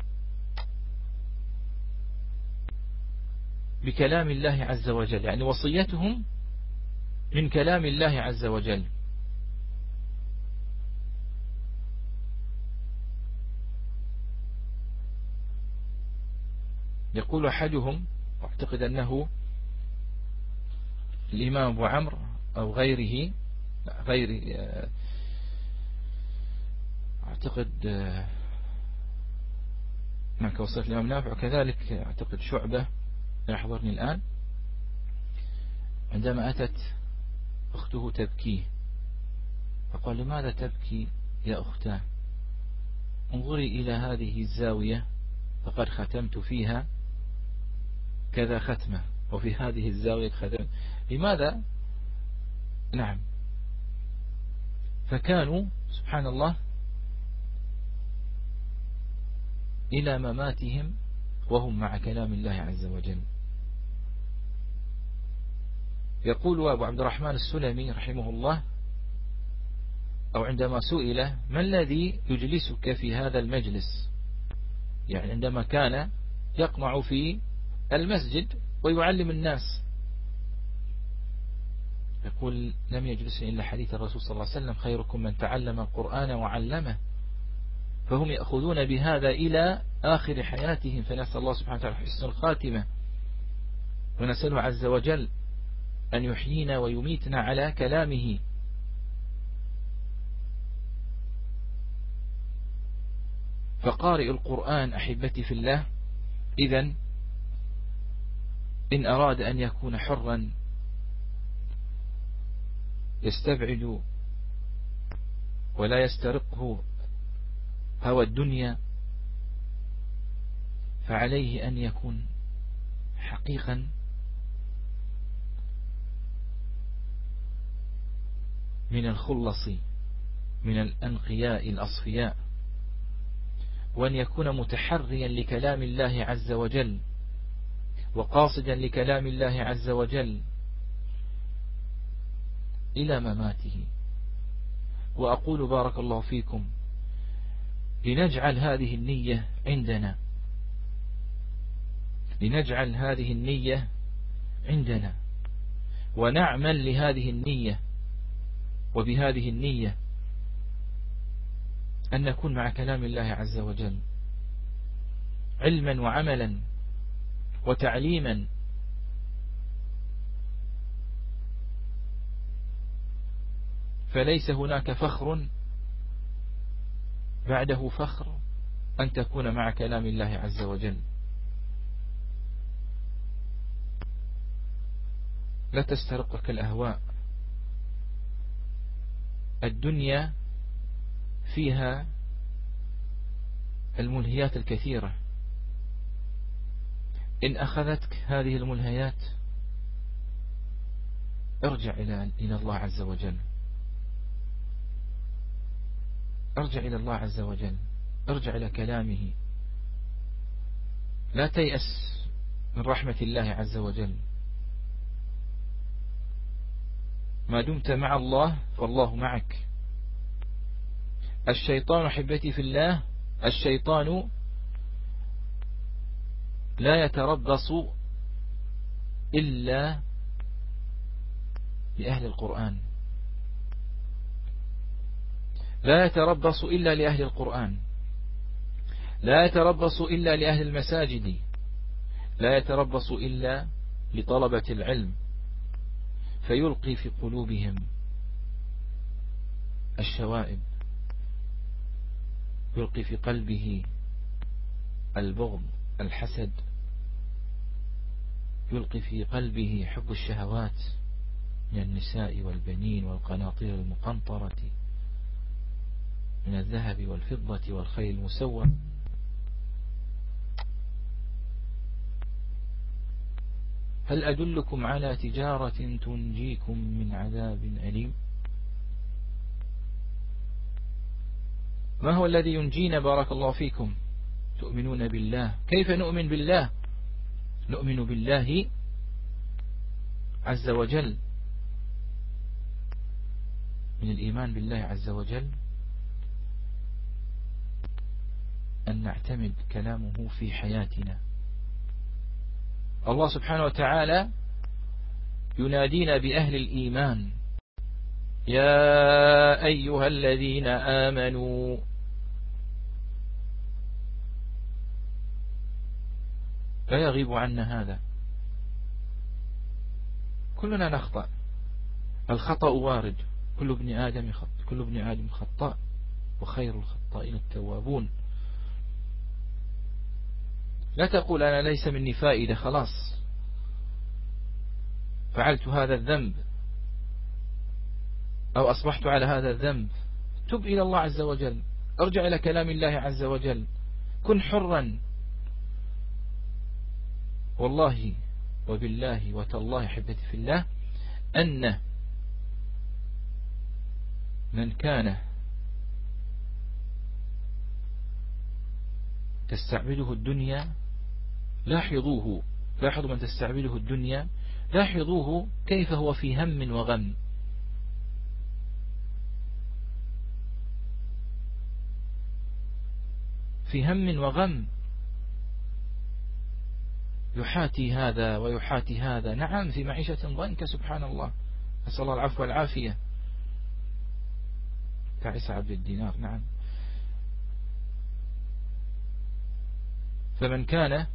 بكلام الله عز وجل، يعني وصيتهم من كلام الله عز وجل. يقول أحدهم، أعتقد أنه الإمام أبو عمرو أو غيره، أعتقد هناك وصف الإمام نافع، وكذلك أعتقد شعبة لا يحضرني الآن، عندما أتت أخته تبكيه فقال لماذا تبكي يا أختاه؟ انظري إلى هذه الزاوية فقد ختمت فيها كذا ختمة، وفي هذه الزاوية ختمت. لماذا؟ نعم. فكانوا سبحان الله إلى مماتهم وهم مع كلام الله عز وجل. يقول أبو عبد الرحمن السلمي رحمه الله، أو عندما سئل ما الذي يجلسك في هذا المجلس، يعني عندما كان يقمع في المسجد ويعلم الناس، يقول لم يجلسني إلا حديث الرسول صلى الله عليه وسلم خيركم من تعلم القرآن وعلمه. فهم يأخذون بهذا إلى آخر حياتهم. فنسأل الله سبحانه وتعالى حسن الخاتمة، ونسأله عز وجل أن يحيينا ويميتنا على كلامه. فقارئ القرآن أحبتي في الله إذن إن أراد أن يكون حرا يستبعد ولا يسترقه هوى الدنيا، فعليه أن يكون حقيقا من الخلص من الأنقياء الأصفياء، وأن يكون متحريا لكلام الله عز وجل وقاصدا لكلام الله عز وجل إلى مماته. وأقول بارك الله فيكم لنجعل هذه النية عندنا، لنجعل هذه النية عندنا ونعمل لهذه النية، وبهذه النية أن نكون مع كلام الله عز وجل علما وعملا وتعليما. فليس هناك فخر بعده فخر أن تكون مع كلام الله عز وجل. لا تسترقك الأهواء، الدنيا فيها الملهيات الكثيرة، إن أخذتك هذه الملهيات ارجع إلى الله عز وجل، ارجع إلى الله عز وجل، ارجع إلى كلامه. لا تيأس من رحمة الله عز وجل، ما دمت مع الله فالله معك. الشيطان أحبتي في الله، الشيطان لا يتربص إلا لأهل القرآن، لا يتربص إلا لأهل القرآن، لا يتربص إلا لأهل المساجد، لا يتربص إلا لطلبة العلم، فيلقي في قلوبهم الشوائب، يلقي في قلبه البغض، الحسد، يلقي في قلبه حب الشهوات من النساء والبنين والقناطير المقنطرة من الذهب والفضة والخيل المسومة. هل أدلكم على تجارة تنجيكم من عذاب أليم؟ ما هو الذي ينجينا بارك الله فيكم؟ تؤمنون بالله. كيف نؤمن بالله؟ نؤمن بالله عز وجل. من الإيمان بالله عز وجل أن نعتمد كلامه في حياتنا. الله سبحانه وتعالى ينادينا بأهل الإيمان: يا أيها الذين آمنوا لا يغيب عنا هذا. كلنا نخطأ، الخطأ وارد، كل ابن آدم خطاء وخير الخطائين التوابون. لا تقول أنا ليس مني فائدة، خلاص فعلت هذا الذنب أو أصبحت على هذا الذنب. تب إلى الله عز وجل، ارجع إلى كلام الله عز وجل، كن حرا. والله وبالله وتالله حبتي في الله أن من كان تستعبده الدنيا، لاحظوا من تستعبده الدنيا، لاحظوه كيف هو في هم وغم. في هم وغم، يحاتي هذا ويحاتي هذا. نعم، في معيشة ضنك سبحان الله، نسأل الله العفو والعافية. 9 عبد الدينار. نعم، فمن كان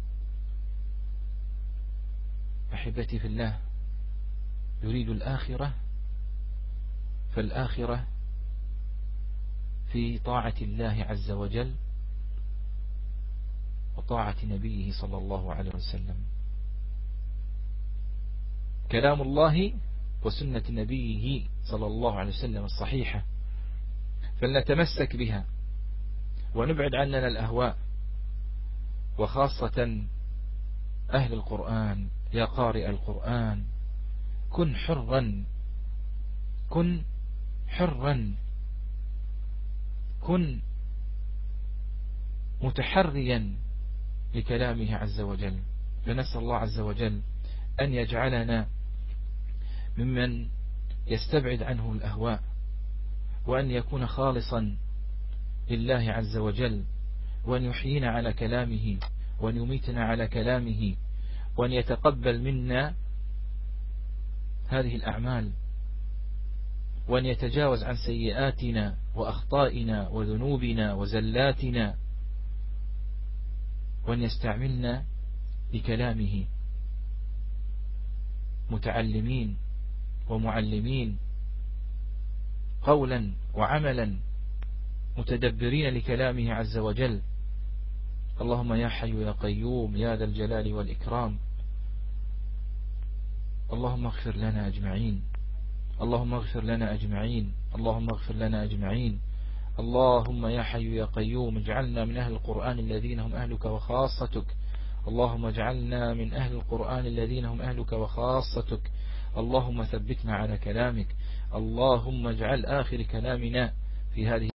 أحبتي في الله يريد الآخرة فالآخرة في طاعة الله عز وجل وطاعة نبيه صلى الله عليه وسلم. كلام الله وسنة نبيه صلى الله عليه وسلم الصحيحة، فلنتمسك بها ونبعد عننا الأهواء، وخاصة أهل القرآن. يا قارئ القرآن كن حرا، كن حرا، كن متحريا لكلامه عز وجل. فنسأل الله عز وجل أن يجعلنا ممن يستبعد عنه الأهواء، وأن يكون خالصا لله عز وجل، وأن يحيينا على كلامه، وأن يميتنا على كلامه، وأن يتقبل منا هذه الأعمال، وأن يتجاوز عن سيئاتنا وأخطائنا وذنوبنا وزلاتنا، وأن يستعملنا لكلامه متعلمين ومعلمين، قولا وعملا، متدبرين لكلامه عز وجل. اللهم يا حي يا قيوم يا ذا الجلال والإكرام، اللهم اغفر لنا أجمعين، اللهم اغفر لنا أجمعين، اللهم اغفر لنا أجمعين. اللهم يا حي يا قيوم اجعلنا من أهل القرآن الذين هم أهلك وخاصتك، اللهم اجعلنا من أهل القرآن الذين هم أهلك وخاصتك. اللهم ثبتنا على كلامك، اللهم اجعل آخر كلامنا في هذه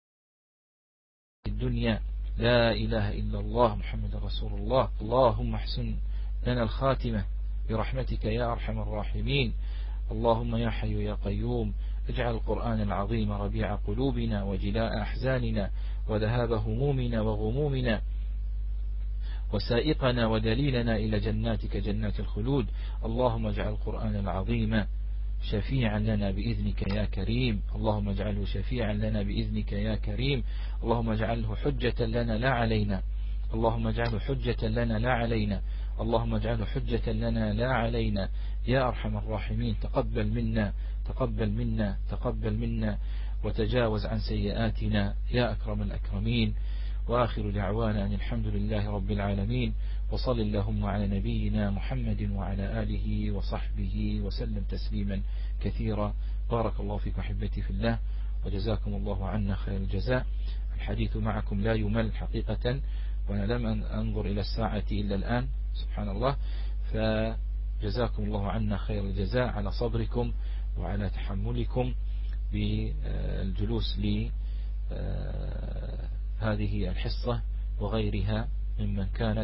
الدنيا لا إله إلا الله محمد رسول الله. اللهم احسن لنا الخاتمة برحمتك يا أرحم الراحمين. اللهم يا حي يا قيوم اجعل القرآن العظيم ربيع قلوبنا وجلاء أحزاننا وذهاب همومنا وغمومنا وسائقنا ودليلنا إلى جناتك جنات الخلود. اللهم اجعل القرآن العظيم شفيعا لنا بإذنك يا كريم، اللهم اجعله شفيعا لنا بإذنك يا كريم. اللهم اجعله حجة لنا لا علينا، اللهم اجعله حجة لنا لا علينا، اللهم اجعله حجة لنا لا علينا يا أرحم الراحمين. تقبل منا، تقبل منا، تقبل منا، وتجاوز عن سيئاتنا يا أكرم الأكرمين. وآخر دعوانا أن الحمد لله رب العالمين، وصل اللهم على نبينا محمد وعلى آله وصحبه وسلم تسليما كثيرا. بارك الله فيكم أحبتي في الله، وجزاكم الله عنا خير الجزاء. الحديث معكم لا يمل حقيقة، وأنا لم أنظر إلى الساعة إلا الآن سبحان الله. فجزاكم الله عنا خير الجزاء على صبركم وعلى تحملكم بالجلوس هذه الحصة وغيرها ممن كانت.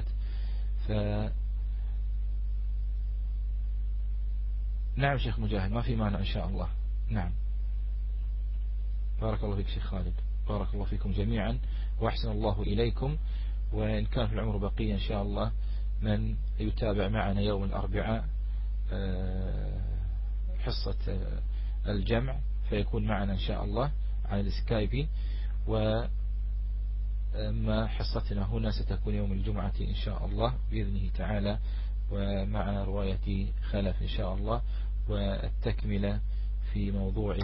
نعم شيخ مجاهد ما في مانع إن شاء الله. نعم بارك الله فيك شيخ خالد، بارك الله فيكم جميعا وأحسن الله إليكم. وإن كان في العمر بقية إن شاء الله من يتابع معنا يوم الأربعاء حصة الجمع فيكون معنا إن شاء الله على السكايب، وما حصتنا هنا ستكون يوم الجمعة إن شاء الله بإذنه تعالى، ومع رواية خلف إن شاء الله، والتكملة في موضوع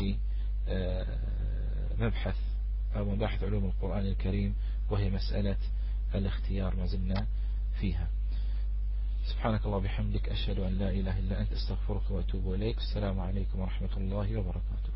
مبحث أو مباحث علوم القرآن الكريم، وهي مسألة الاختيار ما زلنا فيها. سبحانك الله بحمدك أشهد أن لا إله إلا أنت استغفرك وأتوب إليك. السلام عليكم ورحمة الله وبركاته.